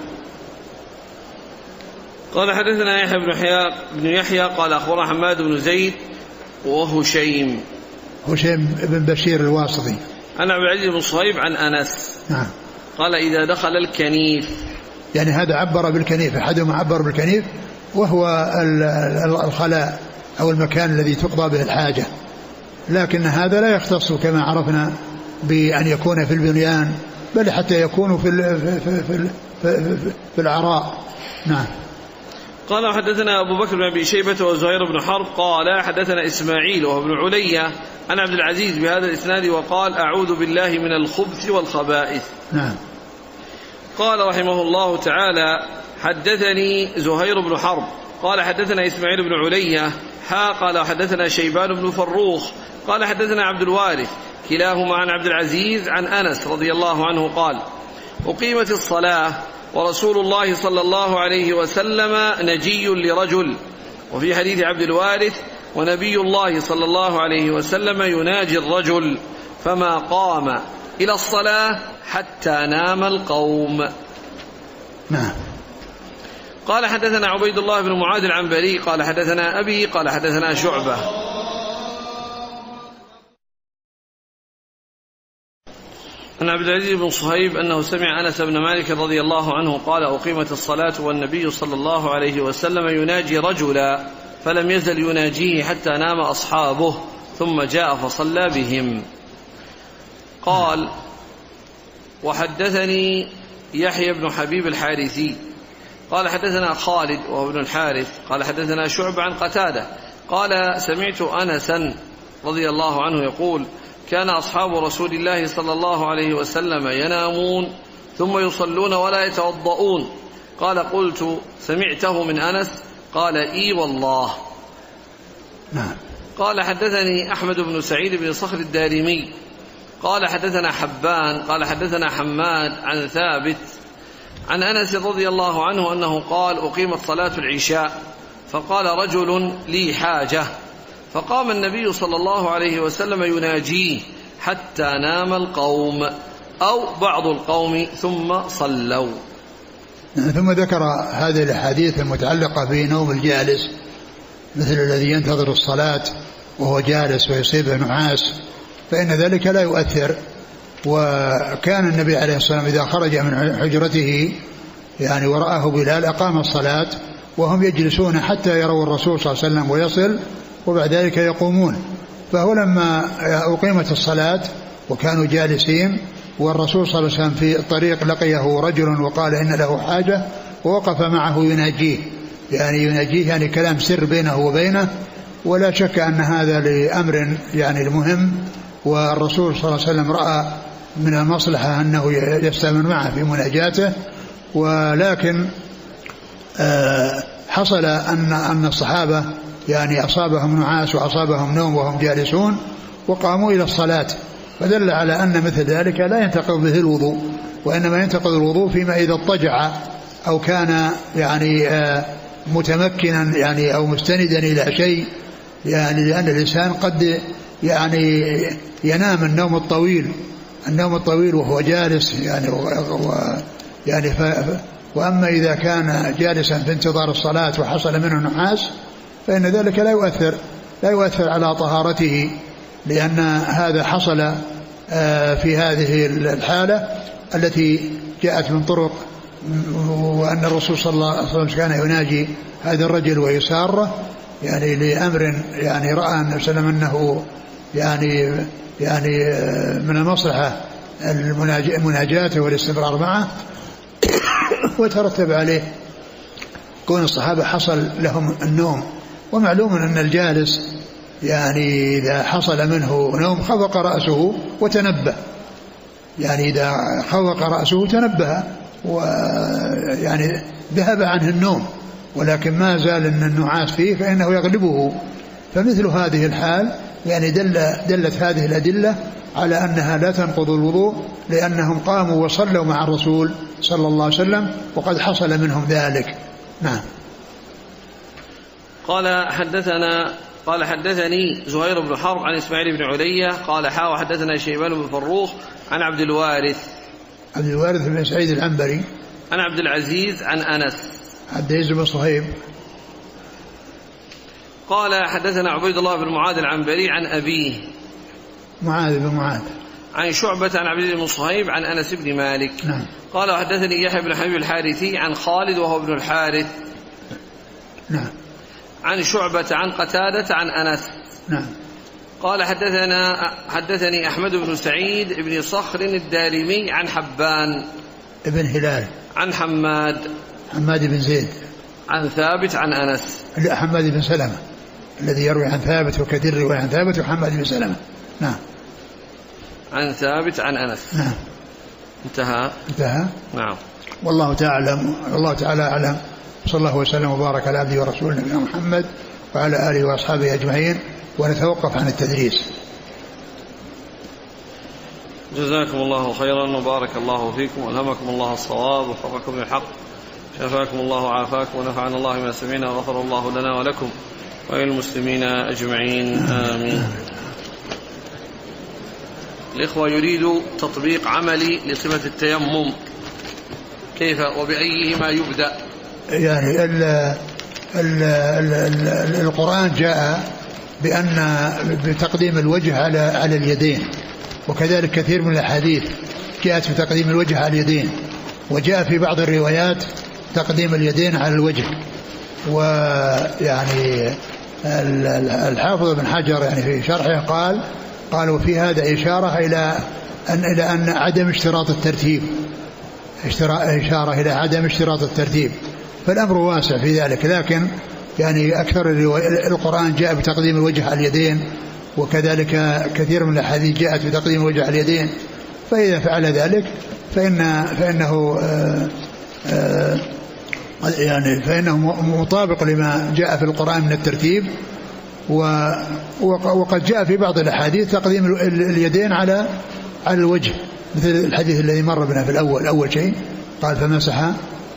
S1: قال: حدثنا يحيى بن يحيى قال أخبرنا حماد بن زيد وهشيم
S2: بن بشير الواسطي
S1: عن عبد العزيز بن صهيب عن أنس.
S2: نعم.
S1: قال: إذا دخل الكنيف،
S2: يعني هذا عبر بالكنيف، أحدهم عبر بالكنيف وهو الخلاء أو المكان الذي تقضى به الحاجة، لكن هذا لا يختص كما عرفنا بأن يكون في البنيان، بل حتى يكون في العراء. نعم.
S1: قال: حدثنا أبو بكر بن أبي شيبة وزهير بن حرب قال حدثنا إسماعيل وابن علية عن عبد العزيز بهذا الإسناد وقال: أعوذ بالله من الخبث والخبائث.
S2: نعم.
S1: قال رحمه الله تعالى: حدثني زهير بن حرب قال حدثنا إسماعيل بن علية قال حدثنا شيبان بن فروخ قال حدثنا عبد الوارث كلاهما عن عبد العزيز عن أنس رضي الله عنه قال: أقيمت الصلاة ورسول الله صلى الله عليه وسلم نجي لرجل. وفي حديث عبد الوارث: ونبي الله صلى الله عليه وسلم يناجي الرجل فما قام إلى الصلاة حتى نام القوم.
S2: نعم.
S1: قال حدثنا عبيد الله بن معاذ العنبري قال حدثنا أبي قال حدثنا شعبة عن عبد العزيز بن صهيب أنه سمع أنس بن مالك رضي الله عنه قال أقيمت الصلاة والنبي صلى الله عليه وسلم يناجي رجلا فلم يزل يناجيه حتى نام أصحابه ثم جاء فصلى بهم. قال وحدثني يحيى بن حبيب الحارثي قال حدثنا خالد وهو ابن الحارث قال حدثنا شعبة عن قتادة قال سمعت أنسا رضي الله عنه يقول كان أصحاب رسول الله صلى الله عليه وسلم ينامون ثم يصلون ولا يتوضؤون. قال قلت سمعته من أنس؟ قال إي والله.
S2: نعم.
S1: قال حدثني أحمد بن سعيد بن صخر الدارمي قال حدثنا حبان قال حدثنا حماد عن ثابت عن أنس رضي الله عنه أنه قال أقيمت صلاة العشاء فقال رجل لي حاجة فقام النبي صلى الله عليه وسلم يناجيه حتى نام القوم أو بعض القوم ثم صلوا.
S2: ثم ذكر هذه الأحاديث المتعلقة بنوم الجالس مثل الذي ينتظر الصلاة وهو جالس ويصيبه نعاس فإن ذلك لا يؤثر. وكان النبي عليه الصلاة والسلام إذا خرج من حجرته يعني ورآه بلال أقام الصلاة وهم يجلسون حتى يروا الرسول صلى الله عليه وسلم ويصل وبعد ذلك يقومون. فهو لما أقيمت الصلاة وكانوا جالسين والرسول صلى الله عليه وسلم في الطريق لقيه رجل وقال إن له حاجة ووقف معه يناجيه يعني كلام سر بينه وبينه ولا شك أن هذا لأمر يعني المهم. والرسول صلى الله عليه وسلم رأى من المصلحة أنه يستمر معه في مناجاته. ولكن حصل أن الصحابة يعني أصابهم نعاس وأصابهم نوم وهم جالسون وقاموا إلى الصلاة فدل على أن مثل ذلك لا ينتقض به الوضوء وإنما ينتقض الوضوء فيما إذا اضطجع أو كان يعني متمكنا يعني أو مستندا إلى شيء يعني لأن الإنسان قد يعني ينام النوم الطويل وهو جالس يعني وأما إذا كان جالسا في انتظار الصلاة وحصل منه نعاس فإن ذلك لا يؤثر على طهارته لأن هذا حصل في هذه الحالة التي جاءت من طرق وأن الرسول صلى الله عليه وسلم كان يناجي هذا الرجل ويساره يعني لأمر يعني رأى النبي صلى الله عليه وسلم أنه يعني من المصلحة المناجاة والاستمرار معه وترتب عليه كون الصحابة حصل لهم النوم. ومعلوم أن الجالس يعني إذا حصل منه نوم خفق رأسه وتنبه يعني إذا خفق رأسه تنبه ويعني ذهب عنه النوم ولكن ما زال أن النعاس فيه فإنه يغلبه. فمثل هذه الحال يعني دلت هذه الأدلة على أنها لا تنقض الوضوء لأنهم قاموا وصلوا مع الرسول صلى الله عليه وسلم وقد حصل منهم ذلك. نعم.
S1: قال حدثني زهير بن حرب عن إسماعيل بن علية قال حدثنا شيبان بن فروخ عن عبد الوارث
S2: بن سعيد العنبري
S1: عن عبد العزيز عن أنس
S2: عبد العزيز بن صهيب
S1: قال حدثنا عبيد الله بن معاذ العنبري عن أبيه
S2: معاذ بن معاذ
S1: عن شعبة عن عبد الله بن صهيب عن أنس بن مالك.
S2: نعم.
S1: قال حدثني يحيى بن حبيب الحارثي عن خالد وهو ابن الحارث.
S2: نعم.
S1: عن شعبة عن قتادة عن أنس.
S2: نعم.
S1: قال حدثني أحمد بن سعيد بن صخر الدارمي عن حبان
S2: ابن هلال
S1: عن حماد
S2: بن زيد
S1: عن ثابت عن أنس.
S2: لا حماد بن سلمة الذي يروي عن ثابت وكثير يروي عن ثابت وحماد بن سلمة. نعم.
S1: عن ثابت عن أنس.
S2: نعم.
S1: انتهى. نعم.
S2: والله تعالى أعلم. صلى الله وسلم وبارك على عبده ورسوله نبينا محمد وعلى آله وأصحابه أجمعين. ونتوقف عن التدريس.
S1: جزاكم الله خيرا وبارك الله فيكم وألهمكم الله الصواب ووفقكم للحق شفاكم الله وعافاكم ونفعنا الله ما سمعنا وغفر الله لنا ولكم وللمسلمين أجمعين آمين. الإخوة يريد تطبيق عملي لصفة التيمم كيف وبأيهما يبدأ؟
S2: يعني القرآن جاء بتقديم الوجه على اليدين، وكذلك كثير من الأحاديث جاءت بتقديم الوجه على اليدين، وجاء في بعض الروايات تقديم اليدين على الوجه. ويعني الحافظ بن حجر يعني في شرحه قالوا في هذا إشارة إلى أن عدم اشتراط الترتيب، إشارة إلى عدم اشتراط الترتيب، فالأمر واسع في ذلك. لكن يعني أكثر القرآن جاء بتقديم الوجه على اليدين، وكذلك كثير من الأحاديث جاءت بتقديم الوجه على اليدين، فإذا فعل ذلك فإنه مطابق لما جاء في القرآن من الترتيب. وقد جاء في بعض الأحاديث تقديم اليدين على الوجه، مثل الحديث الذي مر بنا في أول شيء قال فمسح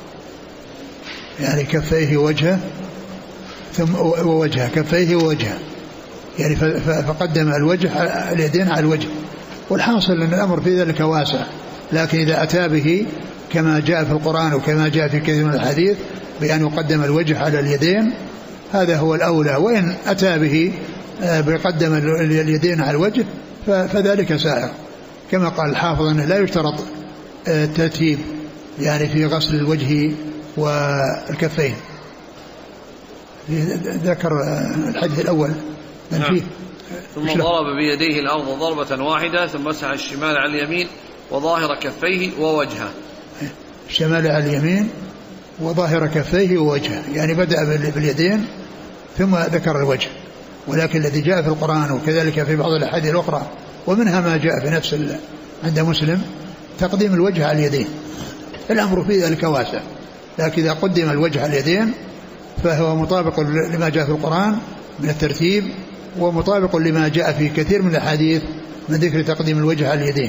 S2: يعني كفيه وجهه ثم ووجهه، كفيه ووجهه، يعني فقدم اليدين على الوجه. والحاصل أن الأمر في ذلك واسع، لكن إذا أتى به كما جاء في القرآن وكما جاء في كثير من الحديث بأن يقدم الوجه على اليدين هذا هو الأولى، وإن أتى به بقدم اليدين على الوجه فذلك سائر، كما قال الحافظ أنه لا يشترط الترتيب يعني في غسل الوجه والكفين. ذكر الحديث الأول
S1: نعم. ثم ضرب بيديه الأرض ضربة واحدة ثم مسح الشمال على اليمين وظاهر كفيه ووجهه.
S2: الشمال على اليمين وظاهر كفيه ووجهه، يعني بدأ باليدين ثم ذكر الوجه. ولكن الذي جاء في القرآن وكذلك في بعض الأحاديث الأخرى ومنها ما جاء في نفس عند مسلم تقديم الوجه على اليدين. الأمر في ذلك واسع، لكن إذا قدم الوجه على اليدين فهو مطابق لما جاء في القرآن من الترتيب، ومطابق لما جاء في كثير من الأحاديث من ذكر تقديم الوجه على اليدين.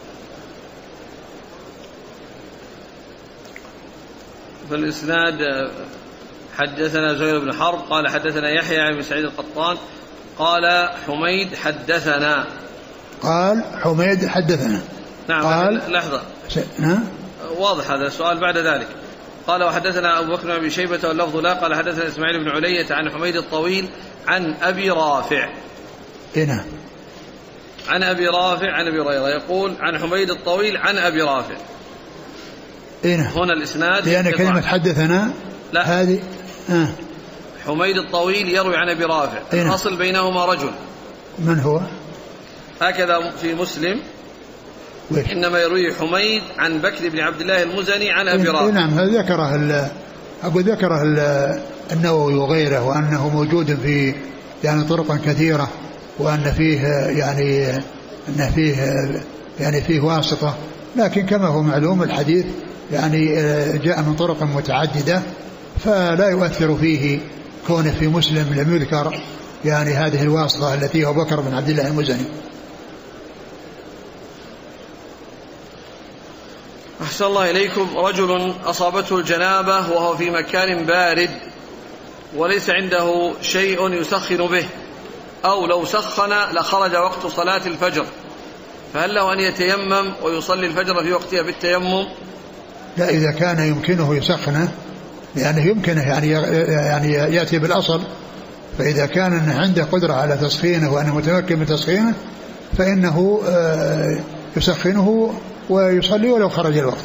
S1: في الإسناد حدثنا زهير بن حرب قال حدثنا يحيى عن سعيد القطان قال حميد حدثنا.
S2: قال حميد حدثنا.
S1: نعم.
S2: قال
S1: لحظة واضح هذا السؤال بعد ذلك. قال وحدثنا أبو بكر بن شيبة واللفظ لا قال حدثنا إسماعيل بن علية عن حميد الطويل عن أبي رافع.
S2: هنا
S1: عن أبي رافع عن أبي هريرة يقول عن حميد الطويل عن أبي رافع.
S2: هنا
S1: الإسناد
S2: لأن كلمة حدثنا
S1: لا
S2: هذه
S1: حميد الطويل يروي عن أبي رافع، الأصل بينهما رجل.
S2: من هو؟
S1: هكذا في مسلم إنما يروي حميد عن بكر بن عبد الله المزني عن أبي رافع.
S2: نعم هذا ذكره النووي وغيره، وأنه موجود في يعني طرق كثيرة، وأن فيه يعني فيه واسطة، لكن كما هو معلوم الحديث يعني جاء من طرق متعددة، فلا يؤثر فيه كونه في مسلم لم يذكر يعني هذه الواسطة التي هو بكر بن عبد الله المزني.
S1: أحسن الله إليكم. رجل أصابته الجنابة وهو في مكان بارد وليس عنده شيء يسخن به، أو لو سخن لخرج وقت صلاة الفجر، فهل له أن يتيمم ويصلي الفجر في وقتها بالتيمم؟
S2: لا، إذا كان يمكنه يسخنه، لأنه يمكنه يعني يأتي بالأصل، فإذا كان عنده قدرة على تسخينه وأنه متمكن من تسخينه فإنه يسخنه ويصلي ولو خرج الوقت.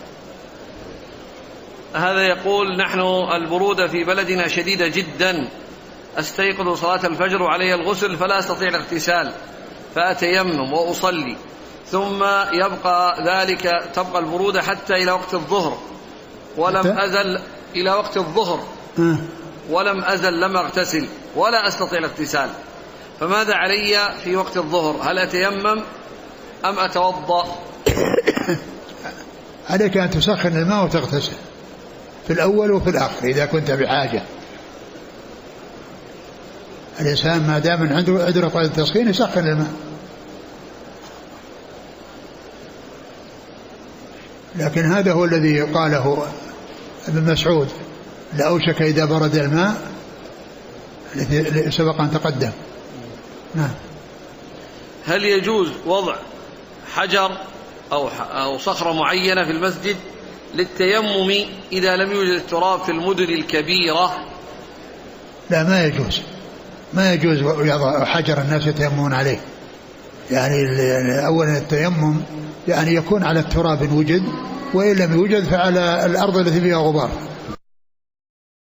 S1: هذا يقول نحن البرودة في بلدنا شديدة جدا، أستيقظ صلاة الفجر وعلي الغسل فلا أستطيع الاغتسال، فأتيمم وأصلي، ثم تبقى البرودة حتى إلى وقت الظهر، ولم أزل إلى وقت الظهر ولم أزل لم أغتسل ولا أستطيع الاغتسال، فماذا علي في وقت الظهر؟ هل أتيمم أم أتوضأ؟
S2: عليك أن تسخن الماء وتغتسل في الأول وفي الآخر إذا كنت بحاجة. الإنسان ما دام عنده قدرة على التسخين يسخن الماء، لكن هذا هو الذي قاله ابن مسعود: لأوشك إذا برد الماء، الذي سبق أن تقدم. نعم.
S1: هل يجوز وضع حجر أو صخرة معينة في المسجد للتيمم إذا لم يوجد التراب في المدن الكبيرة؟
S2: لا، ما يجوز يضع حجر الناس يتيممون عليه. يعني أولا التيمم يعني يكون على التراب إن وجد، وإن لم يوجد فعلى الأرض التي فيها غبار.